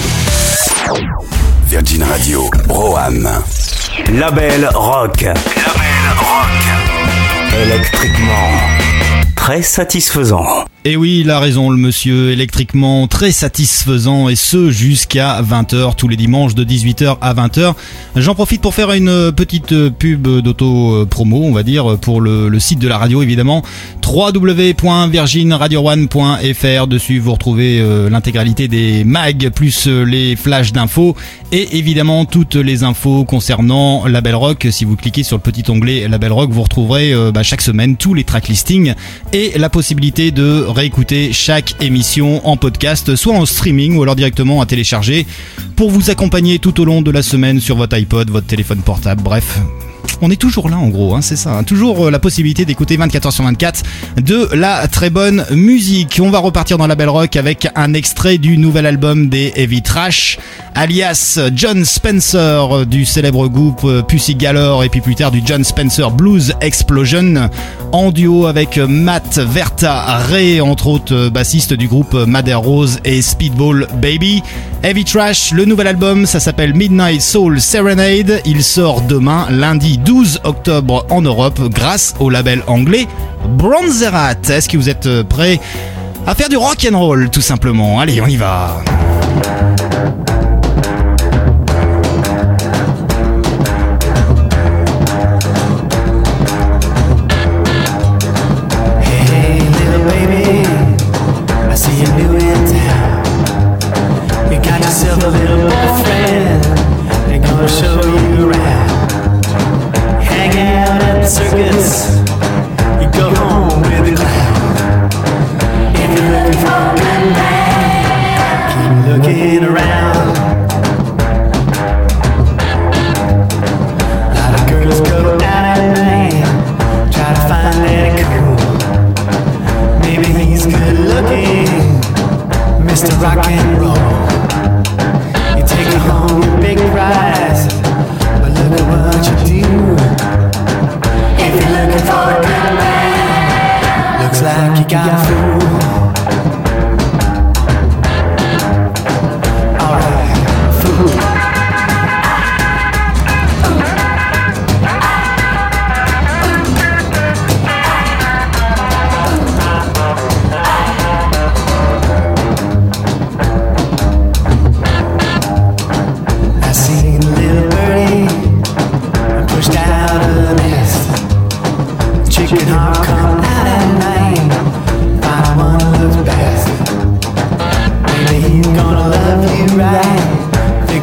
Virgin Radio, Roanne. Label Rock. Label Rock. Électriquement très satisfaisant. Et oui, il a raison, le monsieur, électriquement très satisfaisant, et ce jusqu'à vingt heures tous les dimanches de dix-huit heures à vingt heures. J'en profite pour faire une petite pub d'auto-promo, on va dire, pour le, le site de la radio évidemment, w w w point virgin radio one point f r. Dessus vous retrouvez euh, l'intégralité des mags plus euh, les flashs d'infos, et évidemment toutes les infos concernant Label Rock. Si vous cliquez sur le petit onglet Label Rock, vous retrouverez euh, bah, chaque semaine tous les track listings et la possibilité de réécouter chaque émission en podcast, soit en streaming ou alors directement à télécharger pour vous accompagner tout au long de la semaine sur votre iPod, votre téléphone portable, bref. On est toujours là en gros, hein, c'est ça, hein. Toujours euh, la possibilité d'écouter vingt-quatre heures sur vingt-quatre de la très bonne musique. On va repartir dans la Belle Rock avec un extrait du nouvel album des Heavy Trash, alias John Spencer, du célèbre groupe Pussy Galore, et puis plus tard du John Spencer Blues Explosion, en duo avec Matt Verta Ray, entre autres bassistes du groupe Mother Rose et Speedball Baby. Heavy Trash, le nouvel album, ça s'appelle Midnight Soul Serenade. Il sort demain, lundi douze octobre en Europe, grâce au label anglais Bronzerat. Est-ce que vous êtes prêts à faire du rock'n'roll tout simplement? Allez, on y va.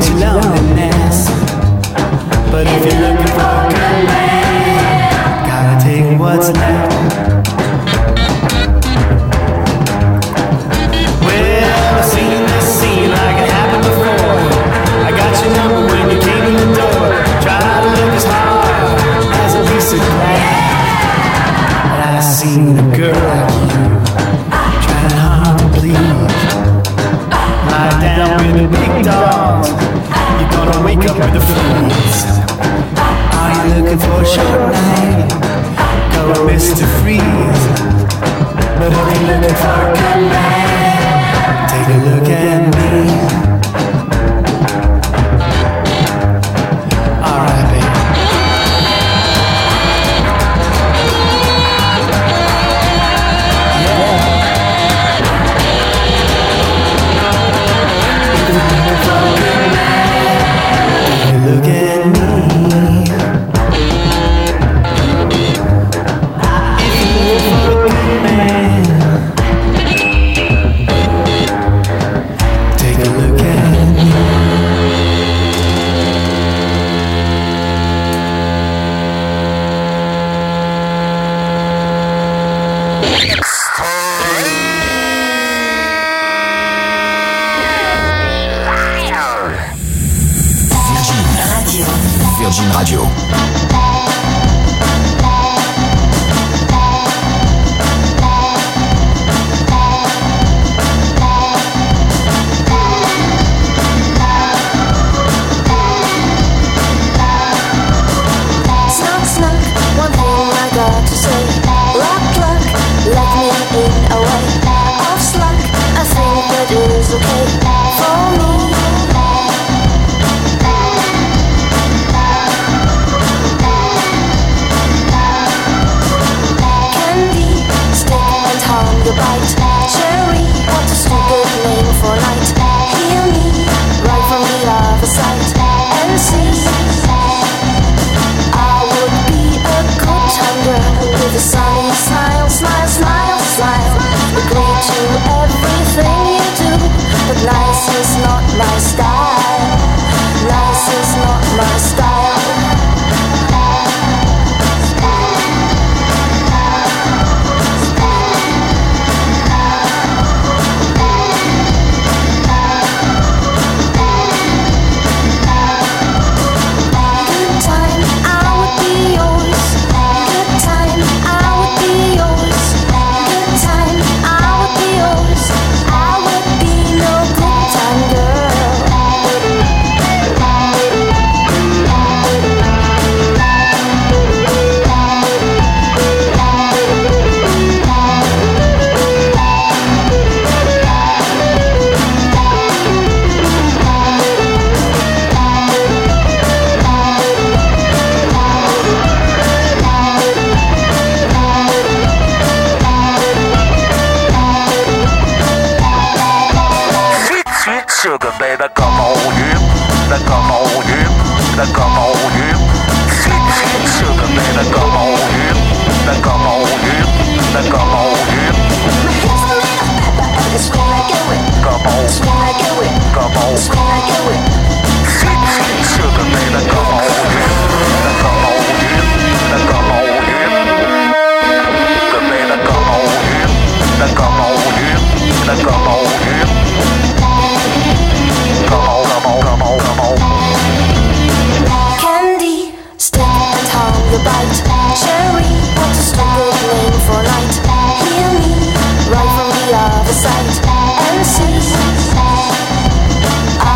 your loneliness. But if you're looking for a good man, gotta take what's left. Well, I've seen this scene like it happened before. I got your number when you came in the door. Try to look as hard as a piece of glass. But I seen a girl like you trying hard to please. Lie down with the big dogs, you're gonna wake up with the fleas. Are you looking for a short night? Go Mister Freeze. But if you're looking for a good man, take a look at me. Alright, baby. Look at me. If you're a good man, take a look at me. Virgin Radio. Snuck, snuck, one thing I got to say. Luck, luck, let me in away. Off sluck, I think that is okay for me. The bite, cherry, what a stupid name for night. Hear me right from the other side and see. I would be a good time girl with a sunny smile, smile, smile, smile. Agree to everything you do, but nice is not my style. Nice is not my style. Sugar baby, come on you, now come on you, now come on you. Sweet, sweet sugar baby, come on you, now come on you, now come on you. Come on, come on, sweet, sweet sugar baby, come on you, now come on you, now come on you. Sugar baby, come on you, now come on you, now come on you. Come on, come on, come on, come on. Candy, stick and tongue, the bite. Cherry, what a stupid name for night. Hear me right from the other side and see. I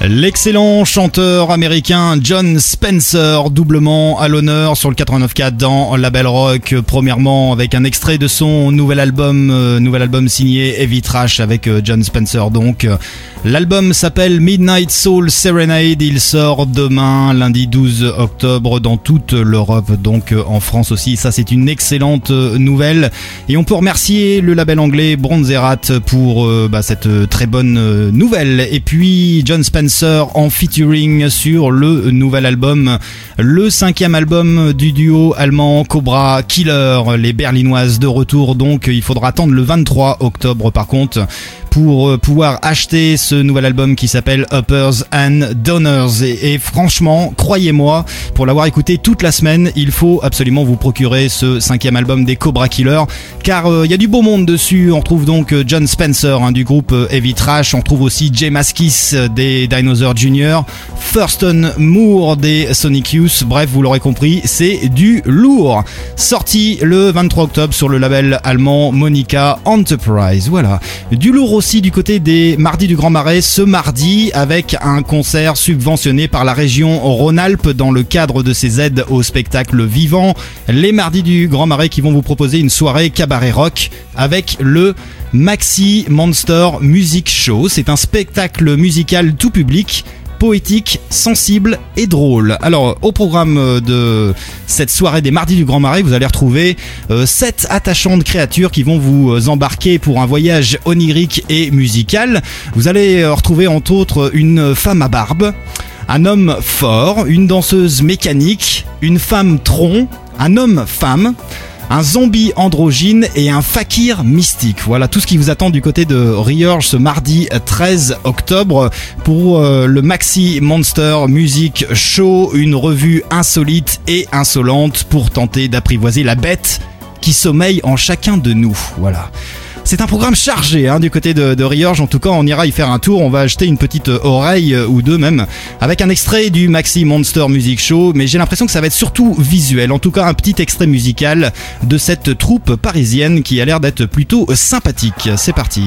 L'excellent chanteur américain Jon Spencer, doublement à l'honneur sur le quatre-vingt-neuf quatre dans La Belle Rock. Premièrement avec un extrait de son nouvel album, euh, nouvel album signé Heavy Trash avec euh, Jon Spencer. Donc l'album s'appelle Midnight Soul Serenade. Il sort demain, lundi douze octobre, dans toute l'Europe, donc euh, en France aussi. Ça, c'est une excellente euh, nouvelle. Et on peut remercier le label anglais Bronzerat pour euh, bah, cette euh, très bonne euh, nouvelle. Et puis Jon Spencer en featuring sur le nouvel album, le cinquième album du duo allemand Cobra Killer, les Berlinoises de retour. Donc il faudra attendre le vingt-trois octobre par contre pour pouvoir acheter ce nouvel album qui s'appelle Uppers and Downers. Et, et franchement, croyez-moi, pour l'avoir écouté toute la semaine, il faut absolument vous procurer ce cinquième album des Cobra Killer, car il euh, y a du beau monde dessus. On retrouve donc euh, Jon Spencer hein, du groupe euh, Heavy Trash, on retrouve aussi Jay Maskis euh, des Dinosaur Junior, Thurston Moore des Sonic Youth. Bref, vous l'aurez compris, c'est du lourd. Sorti le vingt-trois octobre sur le label allemand Monica Enterprise. Voilà, du lourd aussi du côté des Mardis du Grand Marais ce mardi avec un concert subventionné par la région Rhône-Alpes dans le cadre de ses aides au spectacle vivant. Les Mardis du Grand Marais qui vont vous proposer une soirée cabaret rock avec le Maxi Monster Music Show. C'est un spectacle musical tout public, poétique, sensible et drôle. Alors, au programme de cette soirée des Mardis du Grand Marais, vous allez retrouver euh, sept attachantes créatures qui vont vous embarquer pour un voyage onirique et musical. Vous allez euh, retrouver entre autres une femme à barbe, un homme fort, une danseuse mécanique, une femme tronc, un homme-femme, un zombie androgyne et un fakir mystique. Voilà tout ce qui vous attend du côté de Riorges ce mardi treize octobre pour euh, le Maxi Monster Music Show, une revue insolite et insolente pour tenter d'apprivoiser la bête qui sommeille en chacun de nous. Voilà. C'est un programme chargé hein, du côté de, de Riorges. En tout cas, on ira y faire un tour. On va acheter une petite oreille euh, ou deux même avec un extrait du Maxi Monster Music Show. Mais j'ai l'impression que ça va être surtout visuel. En tout cas, un petit extrait musical de cette troupe parisienne qui a l'air d'être plutôt sympathique. C'est parti.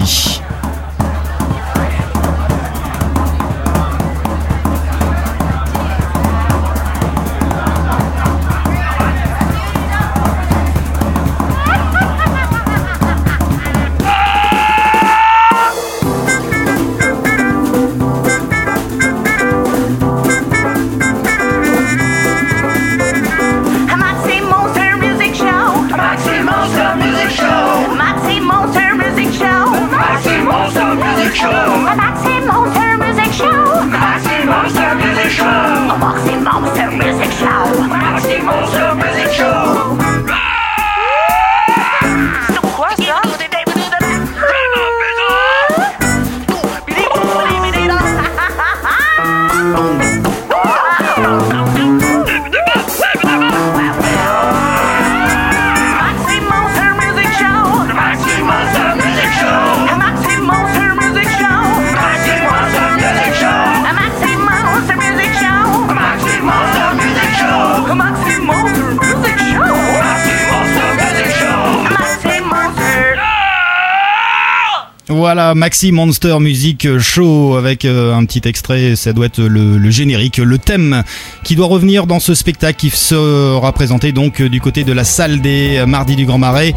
Voilà, Maxi Monster Music Show avec euh, un petit extrait, ça doit être le, le générique, le thème qui doit revenir dans ce spectacle qui sera présenté donc du côté de la salle des Mardis du Grand Marais.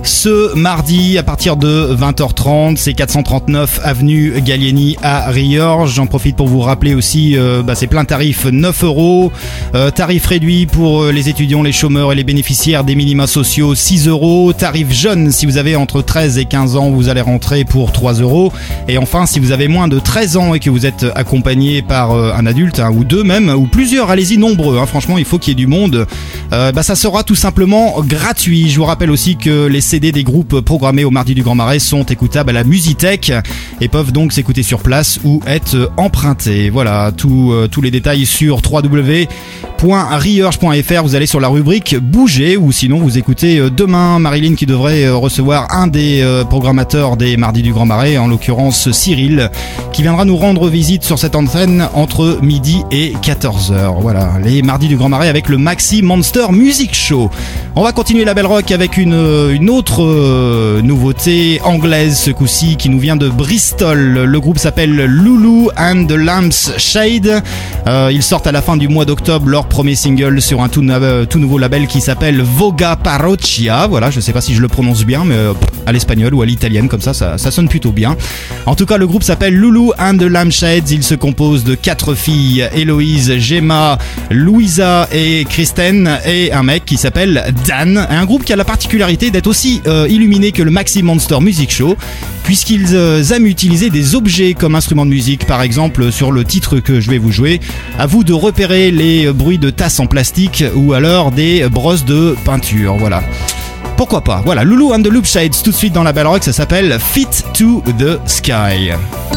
Ce mardi à partir de vingt heures trente, c'est quatre cent trente-neuf avenue Gallieni à Riorges. J'en profite pour vous rappeler aussi, euh, bah, c'est plein tarif neuf euros, euh, tarif réduit pour les étudiants, les chômeurs et les bénéficiaires des minima sociaux six euros, tarif jeune si vous avez entre treize et quinze ans, vous allez rentrer pour trois euros. Et enfin, si vous avez moins de treize ans et que vous êtes accompagné par euh, un adulte hein, ou deux même, ou plusieurs, allez-y nombreux, hein, franchement il faut qu'il y ait du monde, euh, bah, ça sera tout simplement gratuit. Je vous rappelle aussi que les C D des groupes programmés au Mardi du Grand Marais sont écoutables à la Musitech et peuvent donc s'écouter sur place ou être empruntés. Voilà, tout, euh, tous les détails sur w w w point riorges point f r. Vous allez sur la rubrique Bouger, ou sinon vous écoutez euh, demain Marilyn qui devrait euh, recevoir un des euh, programmateurs des Mardis du du Grand Marais, en l'occurrence Cyril, qui viendra nous rendre visite sur cette antenne entre midi et quatorze heures. Voilà, les mardis du Grand Marais avec le Maxi Monster Music Show. On va continuer la Belle Rock avec une, une autre euh, nouveauté anglaise ce coup-ci qui nous vient de Bristol. Le groupe s'appelle Lulu and the Lamb's Shade. Euh, ils sortent à la fin du mois d'octobre leur premier single sur un tout, euh, tout nouveau label qui s'appelle Voga Parrocchia. Voilà, je sais pas si je le prononce bien, mais euh, à l'espagnol ou à l'italienne comme ça, ça, ça sonne plutôt bien. En tout cas, le groupe s'appelle Lulu and the Lamb's Shade. Il se compose de quatre filles, Héloïse, Gemma, Louisa et Kristen, et un mec qui s'appelle Dan. Un groupe qui a la particularité d'être aussi euh, illuminé que le Maxi Monster Music Show, puisqu'ils euh, aiment utiliser des objets comme instruments de musique. Par exemple, sur le titre que je vais vous jouer, à vous de repérer les bruits de tasses en plastique ou alors des brosses de peinture. Voilà. Pourquoi pas. Voilà, Lulu and the Loop Shades tout de suite dans la Belle Rock, ça s'appelle Fit to the Sky.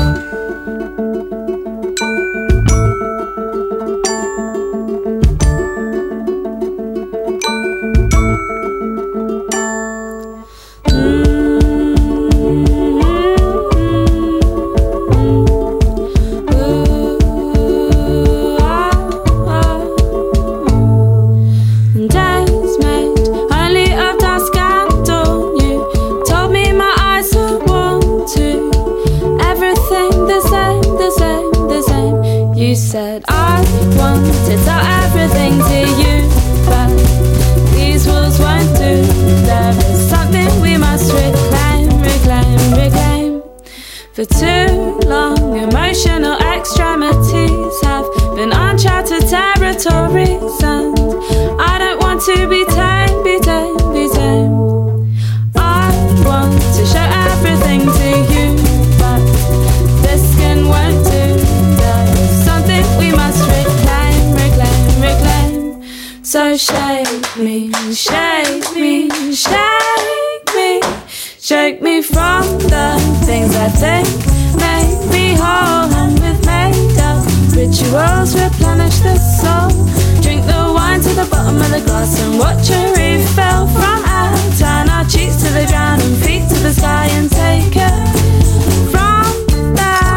For too long, emotional extremities have been uncharted territories, and I don't want to be tamed, be tamed, be tamed. I want to show everything to you, but this skin won't do. There's something we must reclaim, reclaim, reclaim. So shake me, shake me, shake me. Shake me from the things I think make me whole, and with made up rituals replenish the soul. Drink the wine to the bottom of the glass and watch a refill from out. Turn our cheeks to the ground and feet to the sky and take it from there.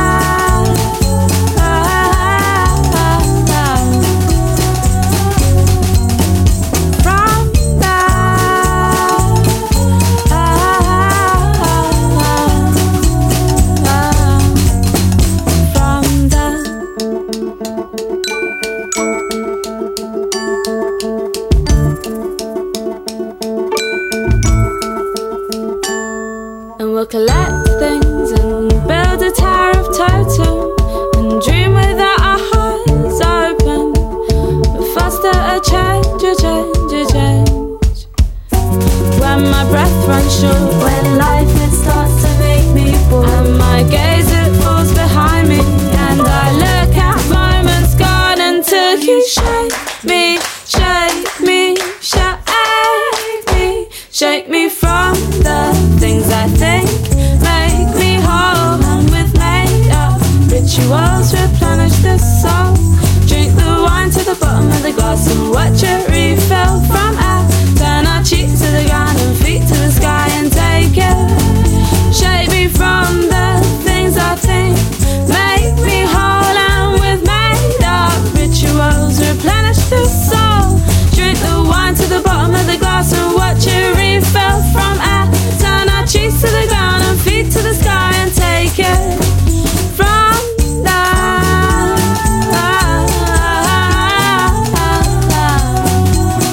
We'll collect things and build a tower of totem and dream without our hearts open. But foster a change, a change, a change. When my breath runs short, when life it starts to make me bored, and my gaze it falls behind me, and I look at moments gone until you shake me, shake me, shake me, shake me from the things I think make me whole, and with made up rituals replenish the soul. Drink the wine to the bottom of the glass and watch it refill from out. Turn our cheeks to the ground and feet to the sky and take it. Shake me from the things I think make me whole, and with made up rituals replenish the soul. Drink the wine to the bottom of the glass and watch it refill from out. Turn our cheeks to the ground and feet to the sky and take it from there.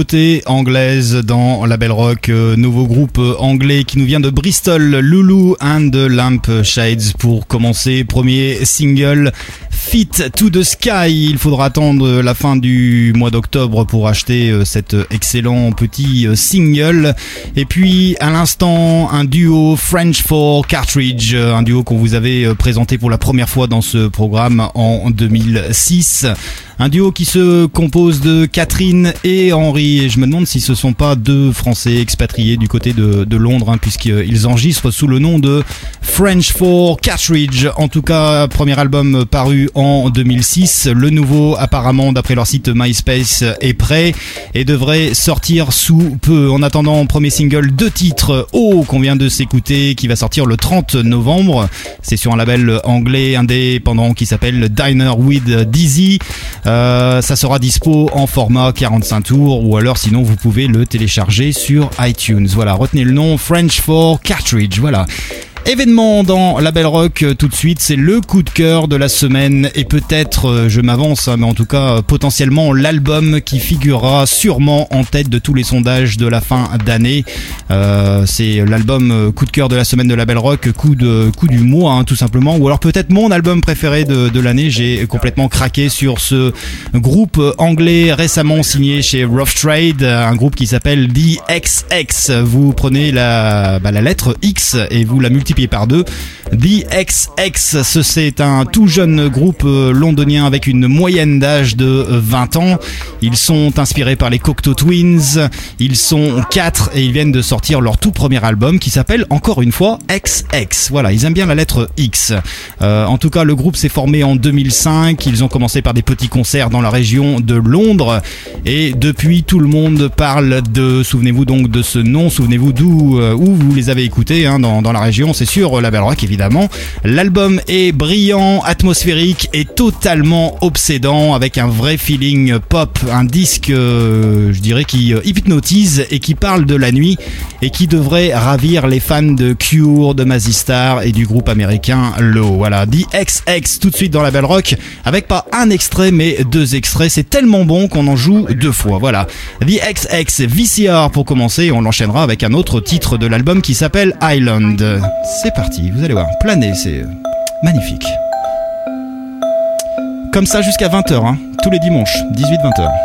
nouveauté anglaise dans la Belle Rock, euh, nouveau groupe anglais qui nous vient de Bristol, Lulu and the Lampshades pour commencer, premier single Fit to the Sky. Il faudra attendre la fin du mois d'octobre pour acheter euh, cet excellent petit euh, single. Et puis à l'instant, un duo French for Cartridge, un duo qu'on vous avait euh, présenté pour la première fois dans ce programme en deux mille six. Un duo qui se compose de Catherine et Henri, et je me demande si ce sont pas deux Français expatriés du côté de, de Londres, hein, puisqu'ils enregistrent sous le nom de French for Cartridge. En tout cas, premier album paru en deux mille six. Le nouveau, apparemment, d'après leur site MySpace, est prêt et devrait sortir sous peu. En attendant, premier single, deux titres, Oh, qu'on vient de s'écouter, qui va sortir le trente novembre. C'est sur un label anglais indépendant qui s'appelle Diner with Dizzy. Euh, ça sera dispo en format quarante-cinq tours, ou alors sinon vous pouvez le télécharger sur iTunes. Voilà, retenez le nom, French for Cartridge, voilà. Événement dans la Belle Rock, tout de suite, c'est le coup de cœur de la semaine et peut-être, je m'avance, mais en tout cas potentiellement l'album qui figurera sûrement en tête de tous les sondages de la fin d'année. Euh, c'est l'album coup de cœur de la semaine de la Belle Rock, coup de coup du mois, hein, tout simplement, ou alors peut-être mon album préféré de, de l'année. J'ai complètement craqué sur ce groupe anglais récemment signé chez Rough Trade, un groupe qui s'appelle The X X. Vous prenez la, bah, la lettre X et vous la multipliez par deux. The X X, c'est un tout jeune groupe londonien avec une moyenne d'âge de vingt ans. Ils sont inspirés par les Cocteau Twins. Ils sont quatre et ils viennent de sortir leur tout premier album qui s'appelle encore une fois X X. Voilà, ils aiment bien la lettre X. Euh, en tout cas, le groupe s'est formé en deux mille cinq. Ils ont commencé par des petits concerts dans la région de Londres et depuis tout le monde parle de, souvenez-vous donc de ce nom, souvenez-vous d'où euh, où vous les avez écoutés, hein, dans, dans la région. C'est sur la Belle Rock évidemment. L'album est brillant, atmosphérique et totalement obsédant avec un vrai feeling pop, un disque euh, je dirais qui euh, hypnotise et qui parle de la nuit et qui devrait ravir les fans de Cure, de Mazzy Star et du groupe américain Low. Voilà, The X X tout de suite dans la Belle Rock avec pas un extrait mais deux extraits. C'est tellement bon qu'on en joue deux fois. Voilà, The X X V C R pour commencer. On l'enchaînera avec un autre titre de l'album qui s'appelle Island. C'est parti, vous allez voir, planer, c'est magnifique. Comme ça jusqu'à vingt heures, hein, tous les dimanches, dix-huit vingt heures.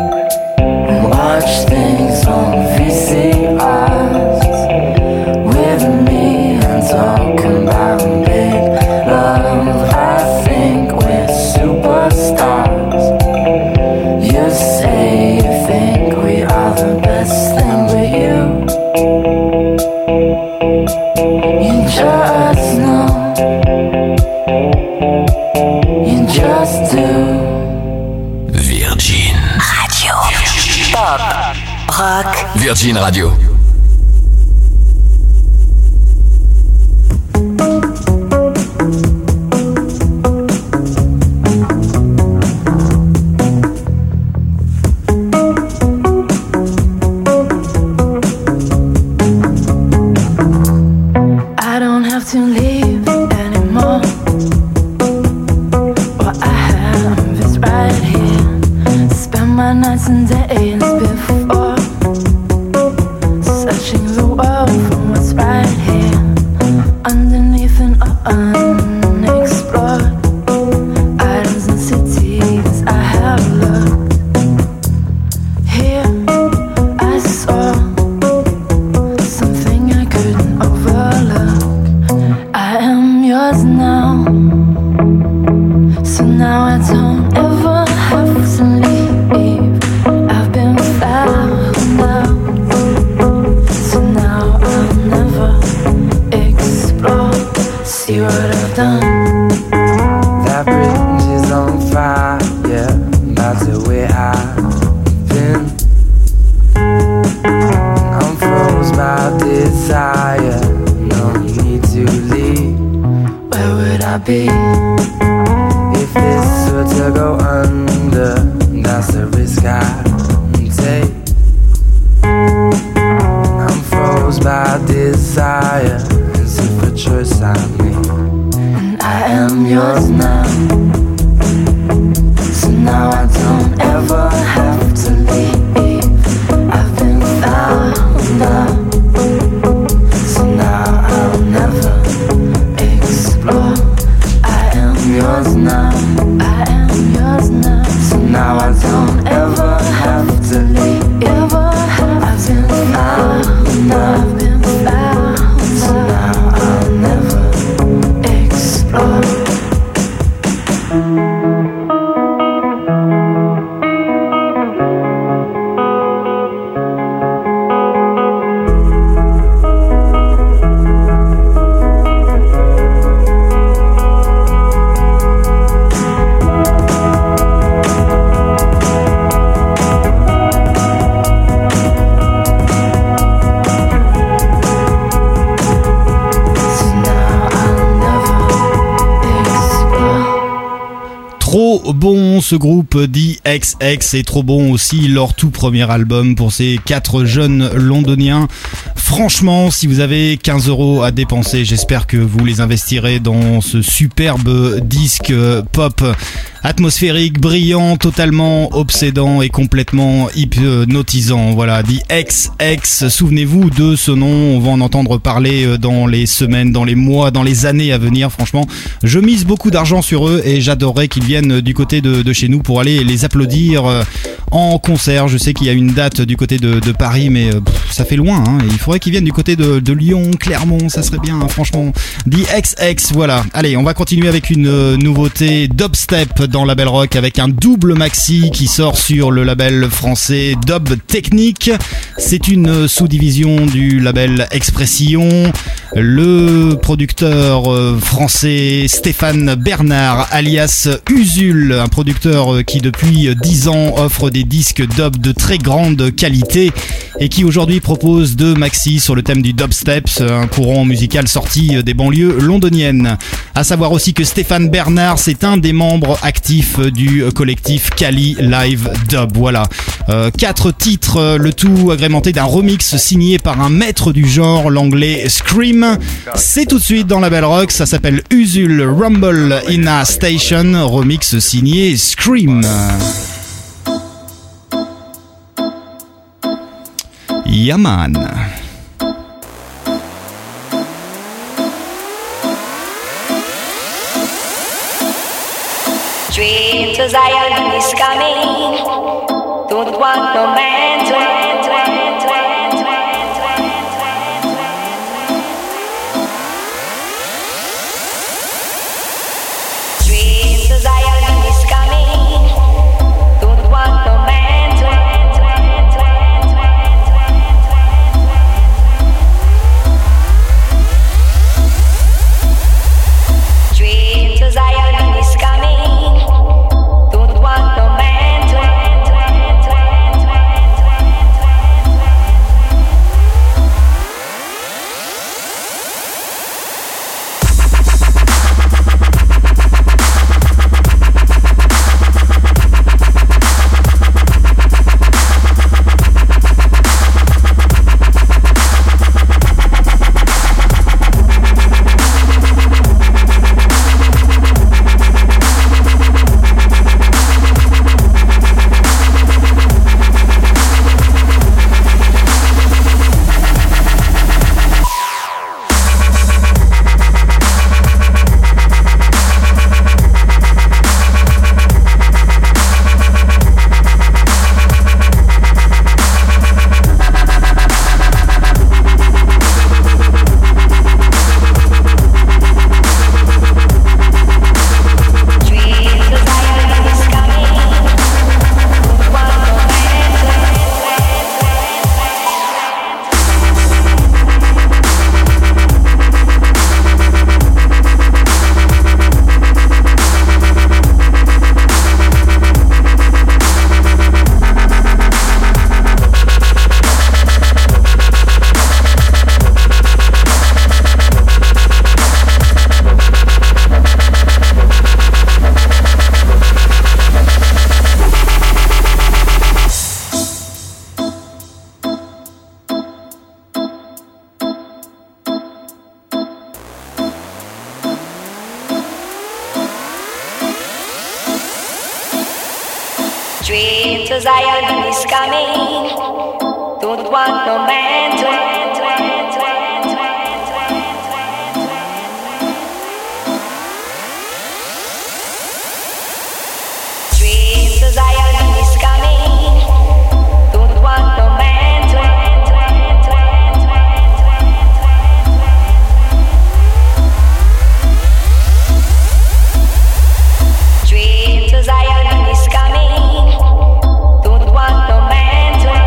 Watch things on V C Rs with Virgin Radio. I don't have to leave anymore. What I have is right here. Spend my nights and days before, searching the world for what's right here, underneath and unexplored. Islands and cities I have looked. Here I saw something I couldn't overlook. I am yours now, so now I don't ever have to leave. I've been found out, so now I'll never explore. See what I've done. That bridge is on fire, that's the way I've been. I'm froze by desire, no need to leave. Where would I be if this were to go under? That's the risk I take. I'm froze by desire, it's a choice I made. And I am yours now, so now I don't ever have to leave. I've been found out, so now I'll never explore. I am yours now, I am yours now, so now I don't ever have to leave. Ever have I've been found out, I've been found, so now I'll never explore. Trop bon ce groupe D X X et trop bon aussi leur tout premier album pour ces quatre jeunes londoniens. Franchement, si vous avez quinze euros à dépenser, j'espère que vous les investirez dans ce superbe disque pop atmosphérique, brillant, totalement obsédant et complètement hypnotisant. Voilà, D X X, souvenez-vous de ce nom, on va en entendre parler dans les semaines, dans les mois, dans les années à venir. Franchement, je mise beaucoup d'argent sur eux et j'adorerais qu'ils viennent du côté de, de chez nous pour aller les applaudir en concert. Je sais qu'il y a une date du côté de, de Paris, mais pff, ça fait loin, hein, et il faudrait qu'ils viennent du côté de, de Lyon, Clermont, ça serait bien, hein, franchement. D X X, voilà. Allez, on va continuer avec une euh, nouveauté dubstep dans Label Rock avec un double maxi qui sort sur le label français Dub Technique. C'est une sous-division du label Expression. Le producteur euh, français Stéphane Bernard alias Usul, un producteur qui depuis dix ans offre des disques dub de très grande qualité et qui aujourd'hui propose deux maxi sur le thème du dubstep, un courant musical sorti des banlieues londoniennes. À savoir aussi que Stéphane Bernard, c'est un des membres actifs du collectif Cali Live Dub. Voilà, euh, quatre titres, le tout agrémenté d'un remix signé par un maître du genre, l'anglais Scream. C'est tout de suite dans Label Rock, ça s'appelle Usul Rumble in a Station, remix signé Scream. Yaman. Dream to Zion is coming. Don't want no man to end, to end, to end, to end, to end, to end. Dream to Zion is coming. Don't want no man to end, to end, to end, to end, to end, to end. Dream to Zion is coming. Don't want no man to end, to end, to end, to end, to end. Street to Zion is coming. Don't want no man to Street to Zion is coming. Don't want no man to Street to Zion is coming. Don't want no man to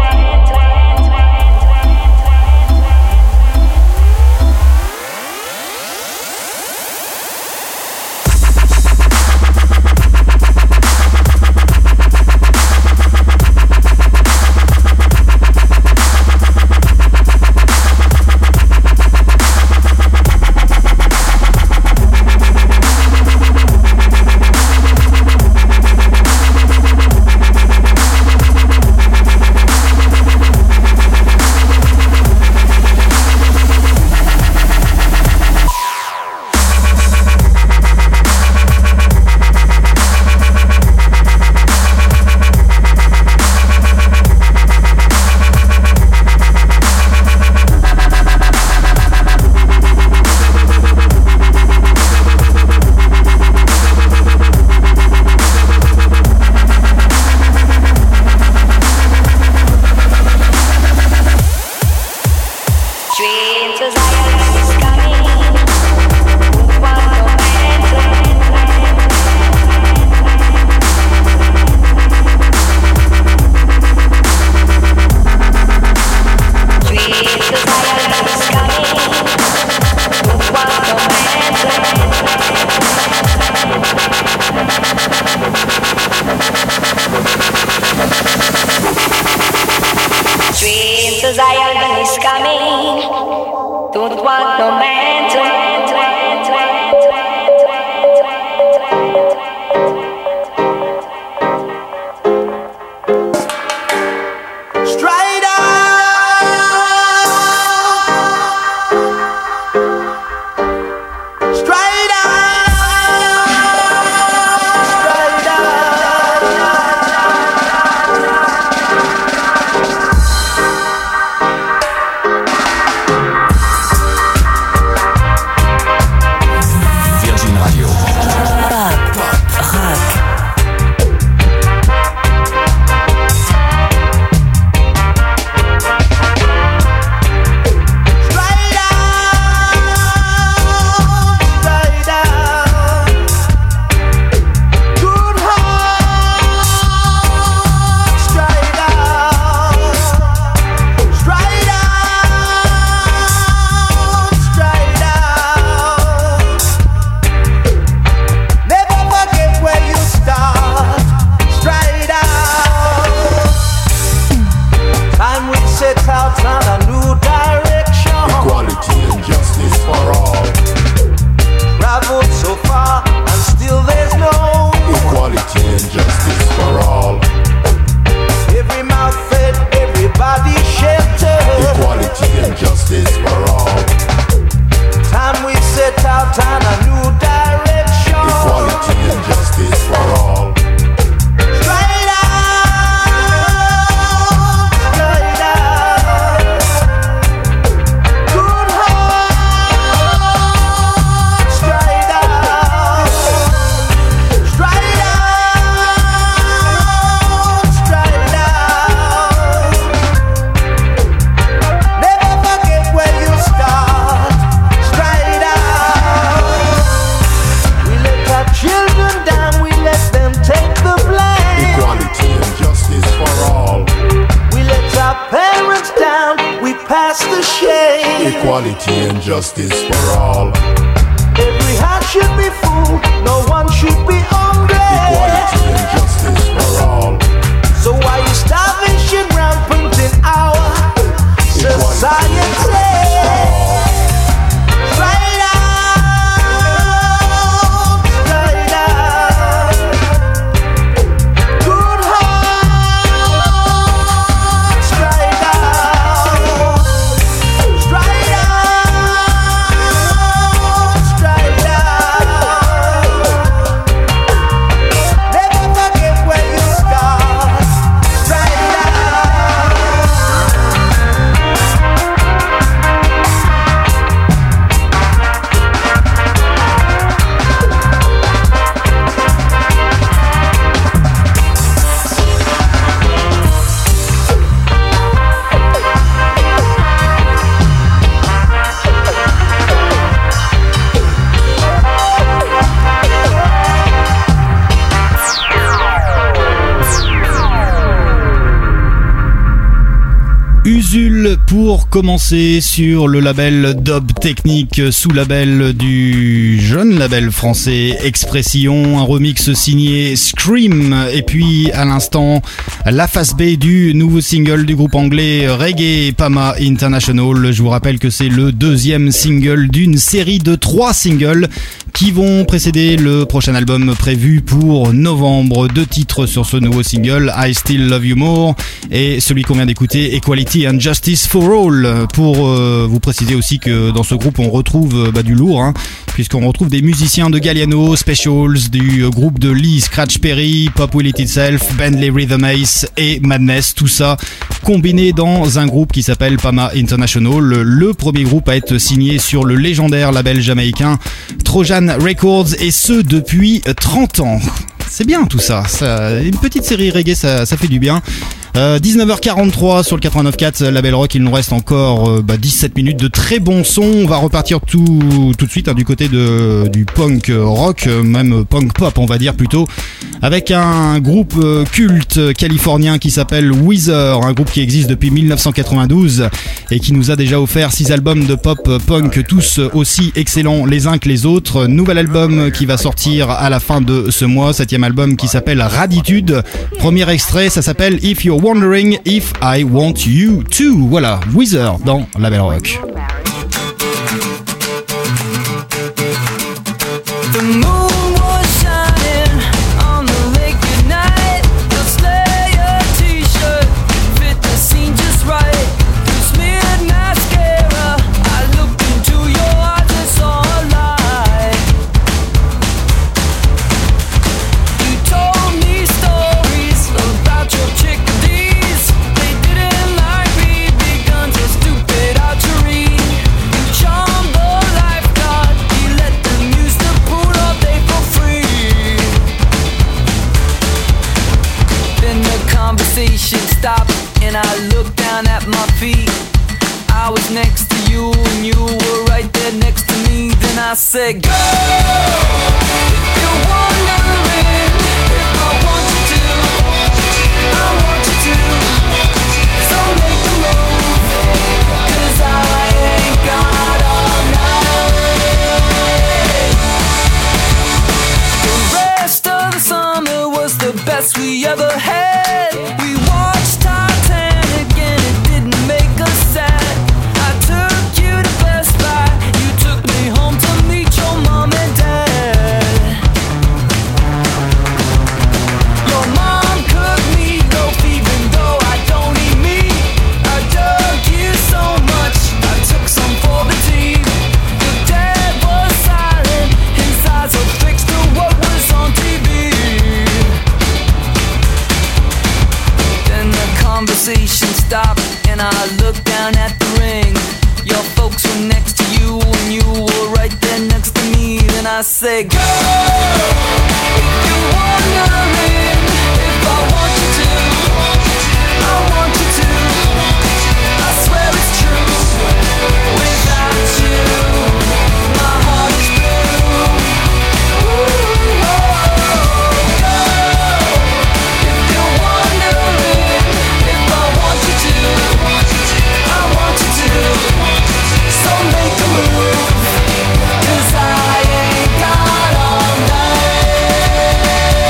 Street to Zion is coming. Don't want no man to Equality and justice for all. Every heart should be full, no one should be hungry. Equality and justice for all. So why is starvation rampant in our society? Straight out, straight out. Good heart, straight out. Straight out, straight out. Usul pour commencer sur le label Dub Technique, sous-label du jeune label français Expression, un remix signé Scream, et puis à l'instant la face B du nouveau single du groupe anglais Reggae Pama International. Je vous rappelle que c'est le deuxième single d'une série de trois singles qui vont précéder le prochain album prévu pour novembre. Deux titres sur ce nouveau single, I Still Love You More, et celui qu'on vient d'écouter, Equality and Justice for All. Pour euh, vous préciser aussi que dans ce groupe on retrouve bah, du lourd, hein, puisqu'on retrouve des musiciens de Galliano, Specials, du euh, groupe de Lee Scratch Perry, Pop Will It Itself, Bentley Rhythm Ace et Madness, tout ça combiné dans un groupe qui s'appelle Pama International, le premier groupe à être signé sur le légendaire label jamaïcain Trojan Records, et ce depuis trente ans. C'est bien tout ça, ça une petite série reggae, ça, ça fait du bien. Euh, dix-neuf heures quarante-trois sur le quatre-vingt-neuf virgule quatre Label Rock, il nous reste encore euh, bah, dix-sept minutes de très bon son. On va repartir tout, tout de suite hein, du côté de, du punk rock, euh, même punk pop on va dire plutôt, avec un groupe euh, culte californien qui s'appelle Weezer, un groupe qui existe depuis dix-neuf cent quatre-vingt-douze et qui nous a déjà offert six albums de pop punk, tous aussi excellents les uns que les autres. Nouvel album qui va sortir à la fin de ce mois, septième album qui s'appelle Raditude. Premier extrait, ça s'appelle If You're Wondering If I Want You To. Voilà, Weezer dans Label Rock. The moon was shining on the lake at night. The Slayer t-shirt fit the scene just right. You smeared mascara, I looked into your eyes and saw a light. You told me stories about your chickadees. They didn't like me, big guns or stupid archery. You charmed the lifeguard, you let them use the pool all day for free. Then the conversation stopped and I looked down at my feet. I was next to you and you were right there next to me. Then I said, girl, if you're wondering if I want you to, I want you to. So make a move, 'cause I ain't got all night. The rest of the summer was the best we ever had. We watched Titanic and it didn't make us sad. I took you to Best Buy, you took me home to meet your mom and dad. Your mom cooked me loaf even though I don't eat meat. I dug you so much, I took some for the team. Your dad was silent, his eyes were fixed to what was on T V. Then the conversation stopped and I looked down at the ring. Your folks were next to you and you were right there next to me. Then I said, girl, if you're wondering if I want you to, I want you to. I swear it's true. Without you, my heart is blue. Ooh, oh, girl, if you're wondering if I want you to, I want you to. So make a move, 'cause I ain't got all night.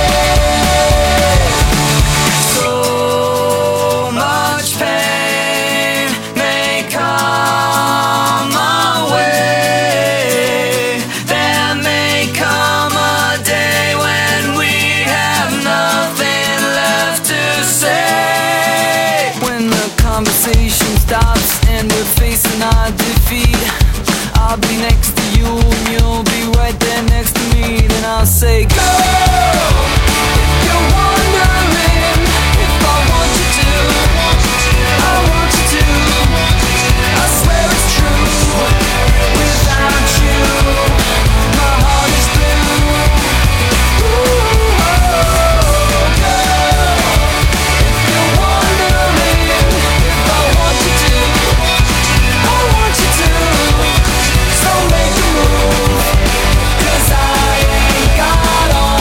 So much pain may come my way. There may come a day when we have nothing left to say. When the conversation stops and we're facing our defeat, I'll be next to you and you'll be right there next to me. Then I'll say, girl, if you're wondering if I want you to, I want you to. I swear it's true. Without you, my heart is blue. Ooh, oh, girl, if you're wondering if I want you to, I want you to. So make a move, 'cause I ain't got all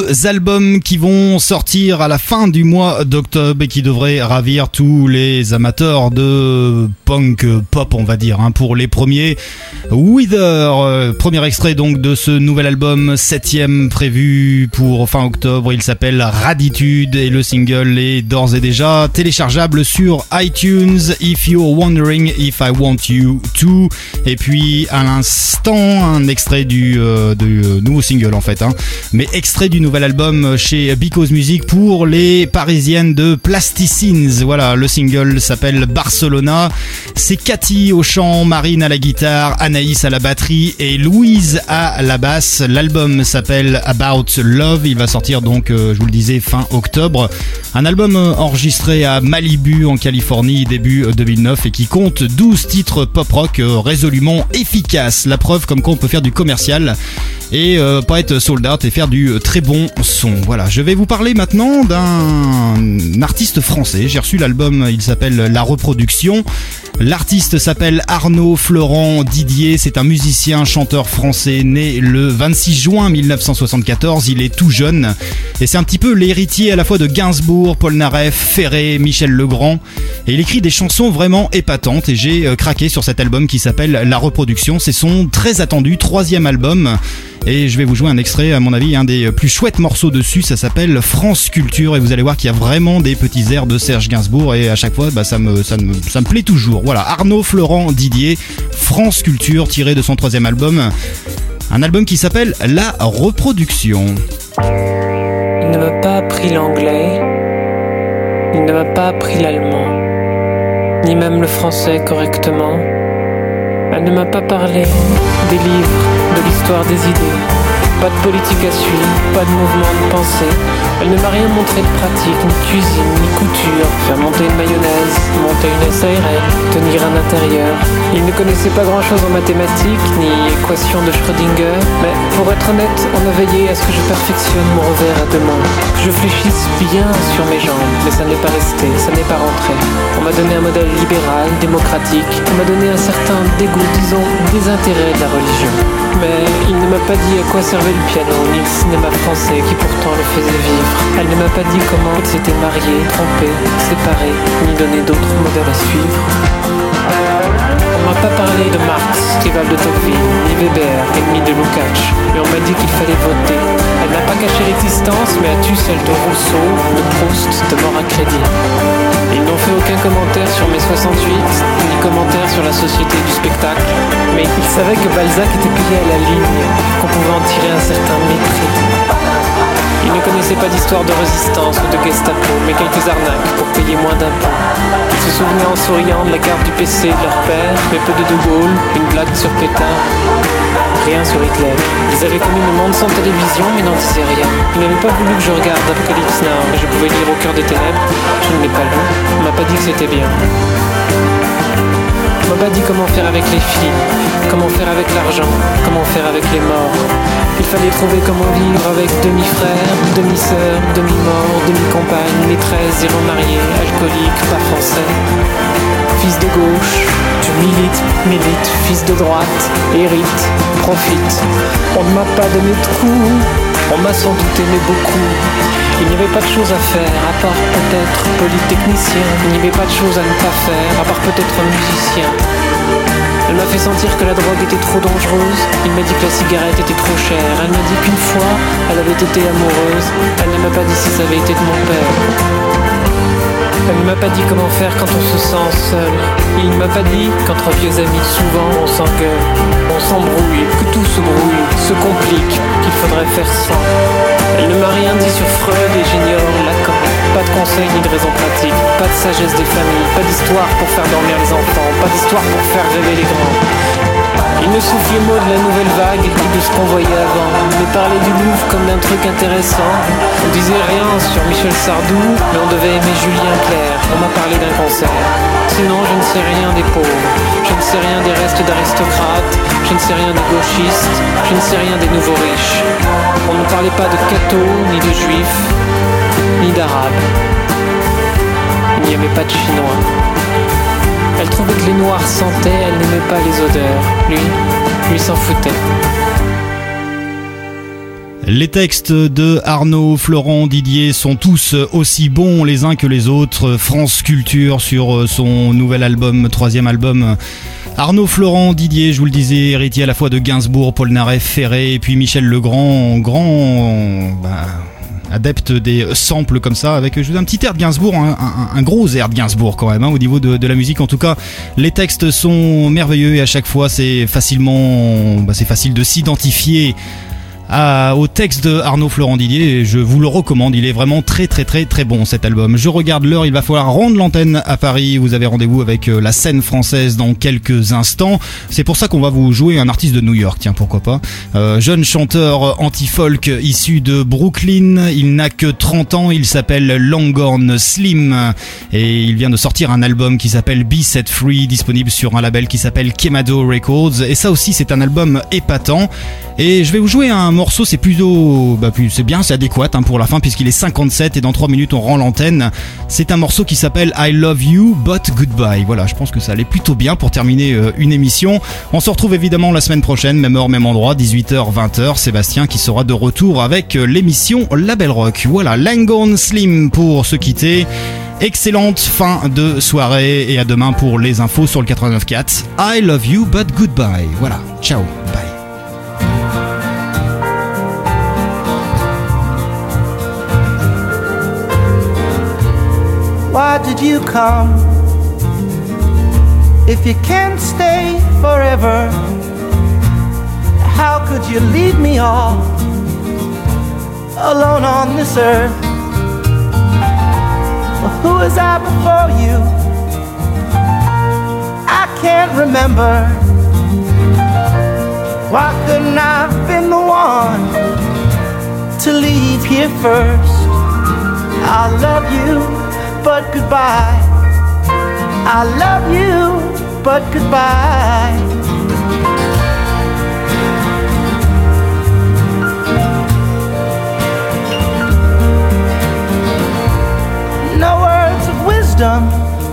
deux albums qui vont sortir à la fin du mois d'octobre et qui devraient ravir tous les amateurs de punk pop, on va dire. Hein. Pour les premiers, Wither, euh, premier extrait donc de ce nouvel album, septième prévu pour fin octobre. Il s'appelle Raditude et le single est d'ores et déjà téléchargeable sur iTunes. If you're wondering if I want you to. Et puis à l'instant, un extrait du, euh, du euh, nouveau single en fait, hein. Mais extrait du nouvel album chez Because Music pour les parisiennes de Plasticines. Voilà, le single s'appelle Barcelona. C'est Cathy au chant, Marine à la guitare, Anaïs à la batterie et Louise à la basse. L'album s'appelle About Love. Il va sortir donc, euh, je vous le disais, fin octobre. Un album enregistré à Malibu en Californie début deux mille neuf et qui compte douze titres pop-rock euh, résolument efficaces. La preuve comme quoi on peut faire du commercial et euh, pas être sold out et faire du très bon son. Voilà, je vais vous parler maintenant d'un artiste français. J'ai reçu l'album, il s'appelle La Reproduction. L'artiste s'appelle Arnaud Florent Didier, c'est un musicien, chanteur français né le vingt-six juin mille neuf cent soixante-quatorze, il est tout jeune et c'est un petit peu l'héritier à la fois de Gainsbourg, Paul Naref, Ferré, Michel Legrand et il écrit des chansons vraiment épatantes et j'ai craqué sur cet album qui s'appelle La Reproduction, c'est son très attendu troisième album et je vais vous jouer un extrait, à mon avis un des plus chouettes morceaux dessus, ça s'appelle France Culture et vous allez voir qu'il y a vraiment des petits airs de Serge Gainsbourg et à chaque fois bah, ça, me, ça, me, ça me plaît toujours. Voilà, Arnaud Florent Didier, France Culture, tiré de son troisième album. Un album qui s'appelle La Reproduction. Il ne m'a pas appris l'anglais, il ne m'a pas appris l'allemand, ni même le français correctement. Elle ne m'a pas parlé des livres, de l'histoire des idées. Pas de politique à suivre, pas de mouvement de pensée. Elle ne m'a rien montré de pratique, ni cuisine, ni couture. Faire monter une mayonnaise, monter une S A R L, tenir un intérieur. Il ne connaissait pas grand chose en mathématiques, ni équation de Schrödinger. Mais pour être honnête, on a veillé à ce que je perfectionne mon revers à deux mains. Que je fléchisse bien sur mes jambes, mais ça n'est pas resté, ça n'est pas rentré. On m'a donné un modèle libéral, démocratique. On m'a donné un certain dégoût, disons, désintérêt de la religion. Mais il ne m'a pas dit à quoi servait le piano, ni le cinéma français qui pourtant le faisait vivre. Elle ne m'a pas dit comment elle s'était mariée, trompée, séparée, ni donné d'autres modèles à suivre. On m'a pas parlé de Marx, rival de Tocqueville, ni Weber, ennemi de Lukács, mais on m'a dit qu'il fallait voter. Elle n'a pas caché l'existence, mais a tu celle de Rousseau, de Proust, de mort à crédit. Ils n'ont fait aucun commentaire sur mai soixante-huit, ni commentaire sur la société du spectacle, mais ils savaient que Balzac était payé à la ligne, qu'on pouvait en tirer un certain mépris. Ils ne connaissaient pas d'histoire de résistance ou de Gestapo, mais quelques arnaques pour payer moins d'impôts. Ils se souvenaient en souriant de la carte du P C de leur père, mais peu de De Gaulle, une blague sur Pétain, rien sur Hitler. Ils avaient connu le monde sans télévision, mais n'en disaient rien. Ils n'avaient pas voulu que je regarde Apocalypse Now, mais je pouvais lire Au cœur des ténèbres. Je ne l'ai pas lu, on m'a pas dit que c'était bien. On m'a pas dit comment faire avec les filles, comment faire avec l'argent, comment faire avec les morts. Il fallait trouver comment vivre avec demi-frères, demi-sœurs, demi-morts, demi-compagnes, maîtresses, zéro mariés, alcooliques, pas français. Fils de gauche, tu milites, milites, fils de droite, hérite, profite. On ne m'a pas donné de coups, on m'a sans doute aimé beaucoup. Il n'y avait pas de choses à faire, à part peut-être polytechnicien. Il n'y avait pas de choses à ne pas faire, à part peut-être musicien. Elle m'a fait sentir que la drogue était trop dangereuse. Il m'a dit que la cigarette était trop chère. Elle m'a dit qu'une fois, elle avait été amoureuse. Elle ne m'a pas dit si ça avait été de mon père. Elle ne m'a pas dit comment faire quand on se sent seul. Il ne m'a pas dit qu'entre vieux amis souvent on s'engueule, on s'embrouille, que tout se brouille, se complique, qu'il faudrait faire sans. Elle ne m'a rien dit sur Freud et j'ignore Lacan. Pas de conseils ni de raisons pratiques, pas de sagesse des familles, pas d'histoire pour faire dormir les enfants, pas d'histoire pour faire rêver les grands. Il ne soufflait mot de la nouvelle vague et de ce qu'on voyait avant, mais parlait du Louvre comme d'un truc intéressant. On disait rien sur Michel Sardou, mais on devait aimer Julien Clerc. On m'a parlé d'un concert. Sinon je ne sais rien des pauvres, je ne sais rien des restes d'aristocrates, je ne sais rien des gauchistes, je ne sais rien des nouveaux riches. On ne parlait pas de cathos, ni de juifs, ni d'arabes. Il n'y avait pas de chinois. Elle trouvait que les noirs sentaient, elle n'aimait pas les odeurs. Lui, lui s'en foutait. Les textes de Arnaud, Florent, Didier sont tous aussi bons les uns que les autres. France Culture sur son nouvel album, troisième album. Arnaud, Florent, Didier, je vous le disais, héritier à la fois de Gainsbourg, Polnareff, Ferré et puis Michel Legrand, grand bah, adepte des samples comme ça, avec je vous dis, un petit air de Gainsbourg, un, un, un gros air de Gainsbourg quand même, hein, au niveau de, de la musique. En tout cas, les textes sont merveilleux et à chaque fois c'est facilement, bah, c'est facile de s'identifier À, au texte de Arnaud, Florent, Didier, et je vous le recommande, il est vraiment très très très très bon cet album. Je regarde l'heure, il va falloir rendre l'antenne à Paris, vous avez rendez-vous avec la scène française dans quelques instants, c'est pour ça qu'on va vous jouer un artiste de New York, tiens pourquoi pas, euh, jeune chanteur anti-folk issu de Brooklyn, il n'a que trente ans, il s'appelle Longhorn Slim et il vient de sortir un album qui s'appelle Be Set Free, disponible sur un label qui s'appelle Kemado Records, et ça aussi c'est un album épatant. Et je vais vous jouer un morceau, c'est plutôt, bah, c'est bien, c'est adéquat hein, pour la fin puisqu'il est cinquante-sept et dans trois minutes on rend l'antenne. C'est un morceau qui s'appelle I Love You But Goodbye. Voilà, je pense que ça allait plutôt bien pour terminer euh, une émission. On se retrouve évidemment la semaine prochaine, même heure, même endroit, dix-huit heures, vingt heures. Sébastien qui sera de retour avec euh, l'émission La Belle Rock. Voilà, Longhorn Slim pour se quitter. Excellente fin de soirée et à demain pour les infos sur le quatre-vingt-neuf quatre. I Love You But Goodbye. Voilà, ciao, bye. Why did you come? If you can't stay forever, how could you leave me all alone on this earth? Well, who was I before you? I can't remember. Why couldn't I have been the one to leave here first? I love you, but goodbye. I love you, but goodbye. No words of wisdom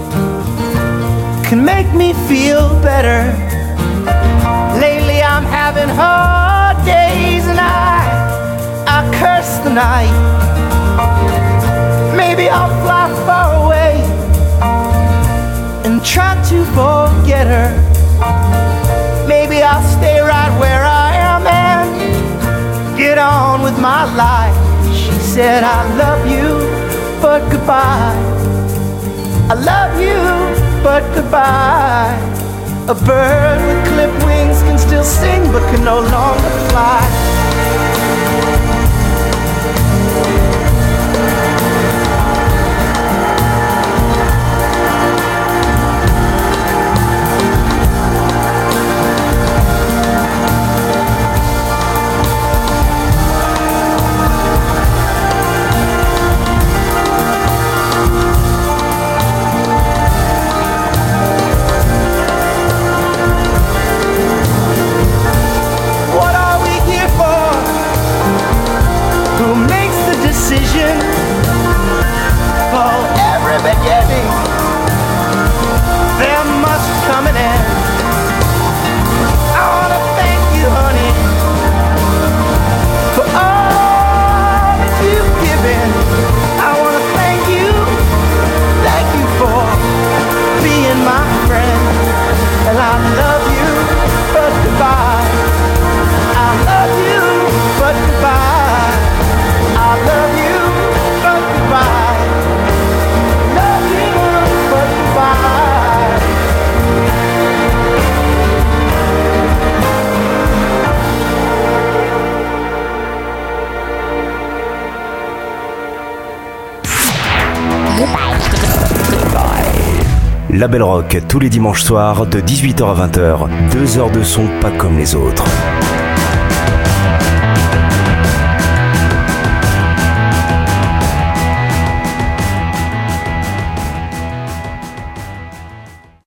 can make me feel better. Lately I'm having hard days and I, I curse the night. Maybe I'll fly far away and try to forget her. Maybe I'll stay right where I am and get on with my life. She said I love you, but goodbye. I love you, but goodbye. A bird with clipped wings can still sing but can no longer fly. La Belle Rock, tous les dimanches soirs de dix-huit heures à vingt heures. Deux heures de son pas comme les autres.